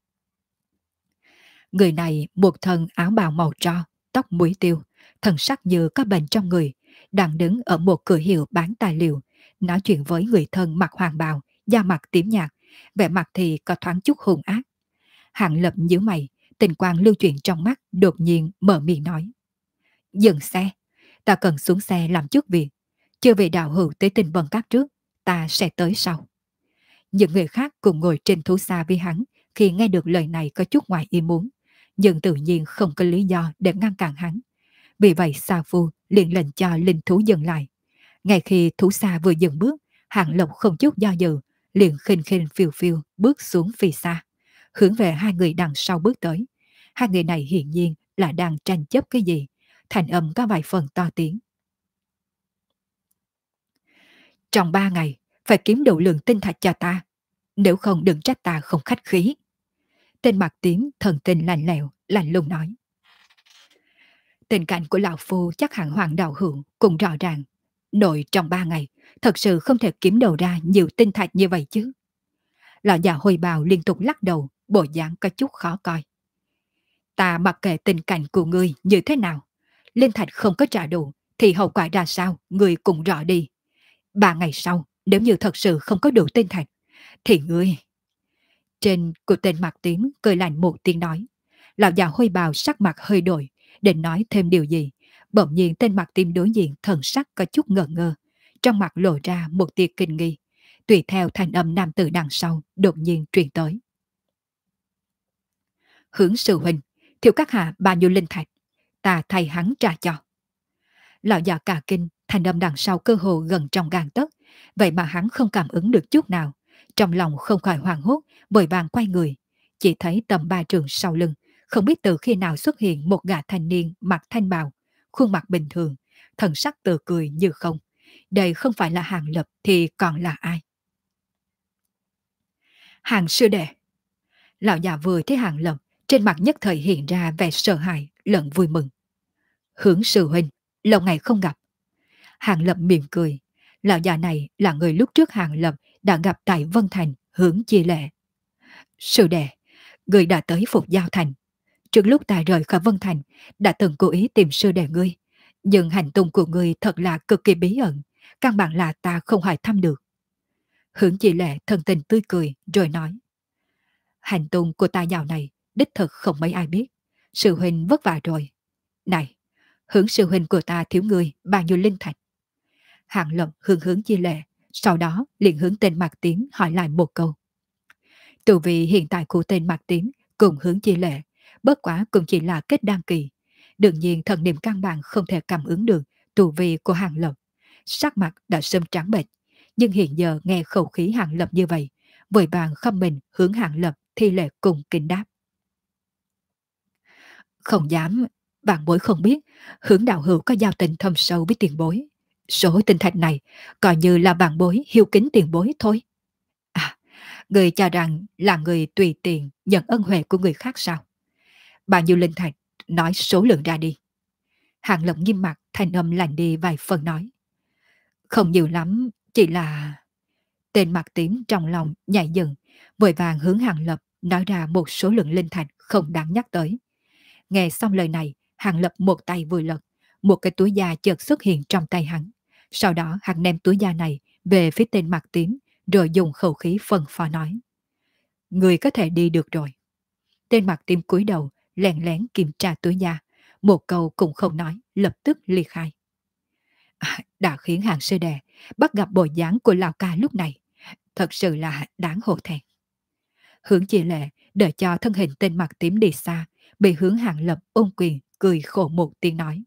Người này một thân áo bào màu tro, tóc muối tiêu, thần sắc như có bệnh trong người, đang đứng ở một cửa hiệu bán tài liệu, nói chuyện với người thân mặc hoàng bào, da mặt tím nhạt, vẻ mặt thì có thoáng chút hung ác. Hạng Lập nhíu mày, tình quang lưu chuyển trong mắt, đột nhiên mở miệng nói: "Dừng xe, ta cần xuống xe làm chút việc, chưa về đạo hữu tới Tinh Vân Các trước, ta sẽ tới sau." Những người khác cùng ngồi trên thú xa với hắn, khi nghe được lời này có chút ngoài ý muốn, nhưng tự nhiên không có lý do để ngăn cản hắn. Vì vậy Sa Phu liền lệnh cho linh thú dừng lại. Ngay khi thú xa vừa dừng bước, Hạng Lộc không chút do dự, liền khinh khinh phiêu phiêu bước xuống phi xa, hướng về hai người đằng sau bước tới. Hai người này hiển nhiên là đang tranh chấp cái gì, thành âm có vài phần to tiếng. "Trong 3 ngày, phải kiếm đủ lượng tinh thạch cho ta, nếu không đừng trách ta không khách khí." Tên mặt tím thần tình lạnh lẽo, lạnh lùng nói. Tình cảnh của lão phu chắc hẳn Hoàng đạo hữu cũng rõ ràng. Nội trong 3 ngày, thật sự không thể kiếm đầu ra nhiều tinh thạch như vậy chứ. Lão già hồi bào liên tục lắc đầu, bộ dáng có chút khó coi. "Ta mặc kệ tình cảnh của ngươi như thế nào, linh thạch không có trả đủ thì hậu quả ra sao, ngươi cũng rõ đi. 3 ngày sau, nếu như thật sự không có đủ tinh thạch, thì ngươi..." Trên của tên mặt tím cười lạnh một tiếng nói. Lão già hôi bào sắc mặt hơi đổi, định nói thêm điều gì. Bỗng nhiên tên mặt tím đối diện thần sắc có chút ngờ ngơ, trong mặt lộ ra một tia kinh nghi. Tùy theo thanh âm nam tử đằng sau đột nhiên truyền tới: "Hướng sư huynh, thiếu các hạ bao nhiêu linh thạch, ta thay hắn trả cho." Lão già cả kinh, thanh âm đằng sau cơ hồ gần trong gang tấc, vậy mà hắn không cảm ứng được chút nào. Trong lòng không khỏi hoảng hốt, vội vàng quay người, chỉ thấy tầm 3 trượng sau lưng, không biết từ khi nào xuất hiện một gã thanh niên mặc thanh bào, khuôn mặt bình thường, thần sắc tươi cười như không. Đây không phải là Hàng Lập thì còn là ai? "Hàng sư đệ." Lão già vừa thấy Hàng Lập, trên mặt nhất thời hiện ra vẻ sợ hãi lẫn vui mừng. "Hướng sư huynh, lâu ngày không gặp." Hàng Lập mỉm cười. Lão già này là người lúc trước Hàng Lập đã gặp tại Vân Thành, Hướng Chi Lệ. "Sư đệ, người đã tới Phục Giao Thành. Trước lúc ta rời khỏi Vân Thành, đã từng cố ý tìm sư đệ ngươi. Nhưng hành tung của ngươi thật là cực kỳ bí ẩn, căn bản là ta không hỏi thăm được." Hướng Chi Lệ thân tình tươi cười rồi nói: "Hành tung của ta dạo này đích thực không mấy ai biết. Sư huynh vất vả rồi. Này, Hướng sư huynh của ta thiếu ngươi bao nhiêu linh thạch?" Hạng Lập hướng Hướng Chi Lệ, sau đó liền hướng tên Mạc Tím hỏi lại một câu. Tu vi hiện tại của tên Mạc Tím cùng Hướng Chi Lệ, bất quá cũng chỉ là kết đăng kỳ. Đương nhiên thần niệm căn bản không thể cảm ứng được tu vi của Hạng Lập. Sắc mặt đã sớm trắng bệch, nhưng hiện giờ nghe khẩu khí Hạng Lập như vậy, vội vàng khâm mình hướng Hạng Lập thi lễ cùng kính đáp: "Không dám, vạn bối không biết Hướng đạo hữu có giao tình thâm sâu với tiền bối. Số tinh thạch này coi như là vạn bối hiếu kính tiền bối thôi." "À, người cho rằng là người tùy tiện nhận ân huệ của người khác sao? Bao nhiêu linh thạch, nói số lượng ra đi." Hàng Lập nghiêm mặt, thanh âm lạnh đi vài phần nói: "Không nhiều lắm, chỉ là..." Tên mặt tím trong lòng nhảy dựng, vội vàng hướng Hàng Lập nói ra một số lượng linh thạch không đáng nhắc tới. Nghe xong lời này, Hàng Lập một tay vừa lật, một cái túi da chợt xuất hiện trong tay hắn. Sau đó hắn đem túi da này về phía tên mặt tím, rồi dùng khẩu khí phân phó nói: "Người có thể đi được rồi." Tên mặt tím cúi đầu, lén lén kiểm tra túi da, một câu cũng không nói, lập tức ly khai. Đã khiến Hàng sư đệ bắt gặp bộ dáng của Lào Ca lúc này, thật sự là đáng hổ thẹn. Hướng Chi Lệ đợi cho thân hình tên mặt tím đi xa, bị Hướng Hàng Lập ôm quyền cười khổ một tiếng nói: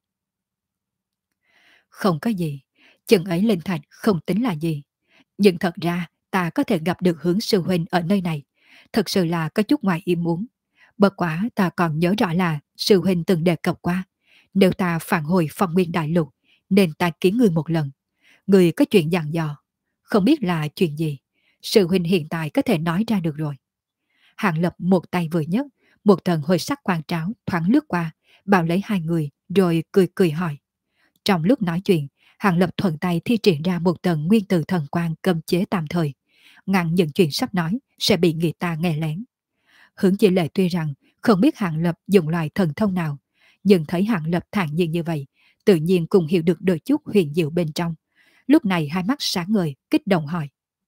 "Không có gì, chừng ấy linh thạch không tính là gì. Nhưng thật ra ta có thể gặp được Hướng sư huynh ở nơi này, thật sự là có chút ngoài ý muốn. Bất quá ta còn nhớ rõ là sư huynh từng đề cập qua, nếu ta phản hồi phong nguyên đại lục, nên ta kiến người một lần. Người có chuyện dặn dò, không biết là chuyện gì, sư huynh hiện tại có thể nói ra được rồi." Hàng Lập một tay vừa nhấc, một thần hồi sắc quang tráo thoáng lướt qua, bảo lấy hai người rồi cười cười hỏi: Trong lúc nói chuyện, Hàng Lập thuận tay thi triển ra một tầng nguyên tử thần quang cấm chế tạm thời, ngăn những chuyện sắp nói sẽ bị người ta nghe lén. Hướng Chi Lệ tuy rằng không biết Hàng Lập dùng loại thần thông nào, nhưng thấy Hàng Lập thản nhiên như vậy, tự nhiên cũng hiểu được đôi chút huyền diệu bên trong. Lúc này hai mắt sáng ngời, kích động hỏi.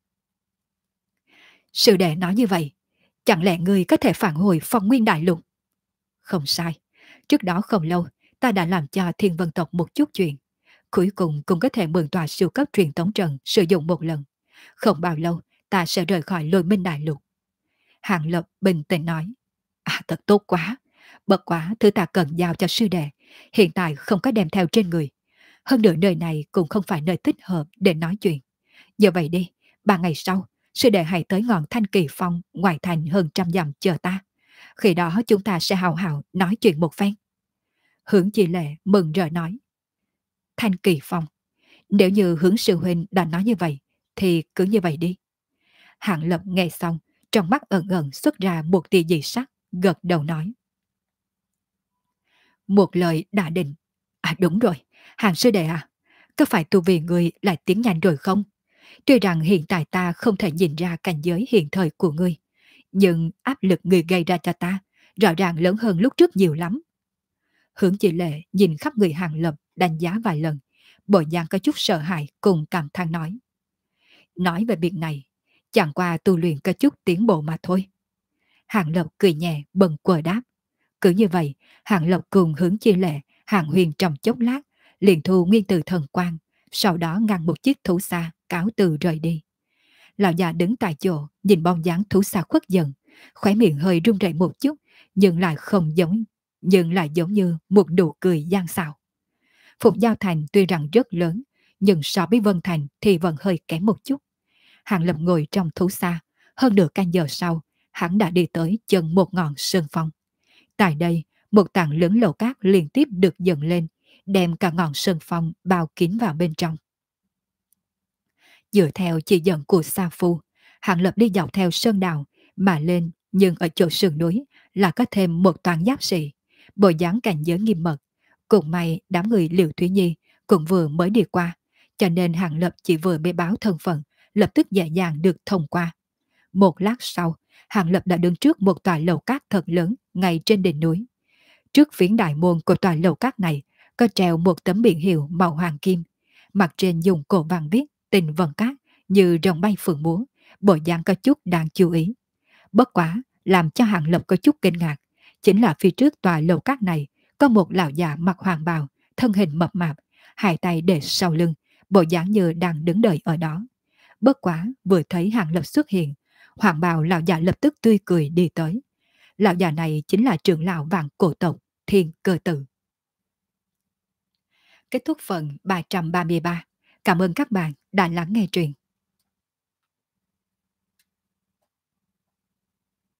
Sư đệ nói như vậy, chẳng lẽ người có thể phản hồi phong nguyên đại lục? Không sai, trước đó không lâu, ta đã làm cho thiên vân tộc một chút chuyện. Cuối cùng cũng có thể mượn tòa siêu cấp truyền tống trận sử dụng một lần. Không bao lâu, ta sẽ rời khỏi lôi minh đại lục. Hàng Lập bình tĩnh nói. À, thật tốt quá. Bất quá thứ ta cần giao cho sư đệ, hiện tại không có đem theo trên người. Hơn nữa nơi này cũng không phải nơi thích hợp để nói chuyện. Giờ vậy đi, 3 ngày sau, sư đệ hãy tới ngọn Thanh Kỳ Phong ngoài thành hơn 100 dặm chờ ta. Khi đó chúng ta sẽ hào hào nói chuyện một phen. Hướng Chi Lệ mừng rỡ nói. Thanh Kỳ Phong, nếu như Hướng sư huynh đã nói như vậy, thì cứ như vậy đi. Hạng Lập nghe xong, trong mắt ẩn ẩn xuất ra một tia dị sắc, gật đầu nói. Một lời đã định. À đúng rồi, Hàng sư đệ à, có phải tu vi người lại tiến nhanh rồi không? Tuy rằng hiện tại ta không thể nhìn ra cảnh giới hiện thời của ngươi, nhưng áp lực người gây ra cho ta rõ ràng lớn hơn lúc trước nhiều lắm. Hướng Chi Lệ nhìn khắp người Hàng Lập đánh giá vài lần, bộ dạng có chút sợ hãi cùng cảm thán nói. Nói về việc này, chẳng qua tu luyện có chút tiến bộ mà thôi. Hàng Lập cười nhẹ bần quờ đáp. Cứ như vậy, Hàng Lập cùng Hướng Chi Lệ, Hàng Huyền trong chốc lát, liền thu nguyên từ thần quang, sau đó ngăn một chiếc thú xa, cáo từ rời đi. Lão già đứng tại chỗ, nhìn bóng dáng thú xa khuất dần, khóe miệng hơi run rẩy một chút, nhưng lại giống như một nụ cười gian xảo. Phục Giao Thành tuy rằng rất lớn, nhưng so với Vân Thành thì vẫn hơi kém một chút. Hàng Lập ngồi trong thú xa, hơn nửa canh giờ sau, hắn đã đi tới chân một ngọn sơn phong. Tại đây, một tảng lớn lầu cát liên tiếp được dựng lên, đem cả ngọn sơn phong bao kín vào bên trong. Dựa theo chỉ dẫn của Sa Phu, Hàng Lập đi dọc theo sơn đào mà lên, nhưng ở chỗ sườn núi là có thêm một toán giáp sĩ, bộ dáng cảnh giới nghiêm mật. Cũng may đám người Liễu Thúy Nhi cũng vừa mới đi qua, cho nên Hàng Lập chỉ vừa bê báo thân phận, lập tức dễ dàng được thông qua. Một lát sau, Hàng Lập đã đứng trước một tòa lầu cát thật lớn ngay trên đỉnh núi. Trước phiến đại môn của tòa lầu cát này có treo một tấm biển hiệu màu hoàng kim, mặt trên dùng cổ vàng viết Tình Vân Cát như rồng bay phượng múa, bộ dáng có chút đáng chú ý. Bất quá, làm cho Hàng Lập có chút kinh ngạc, chính là phía trước tòa lầu cát này có một lão già mặc hoàng bào, thân hình mập mạp, hai tay để sau lưng, bộ dáng như đang đứng đợi ở đó. Bất quá, vừa thấy Hàng Lập xuất hiện, hoàng bào lão già lập tức tươi cười đi tới. Lão già này chính là trưởng lão vạn cổ tộc Thiên Cơ Tự. Kết thúc phần 333. Cảm ơn các bạn đã lắng nghe truyện.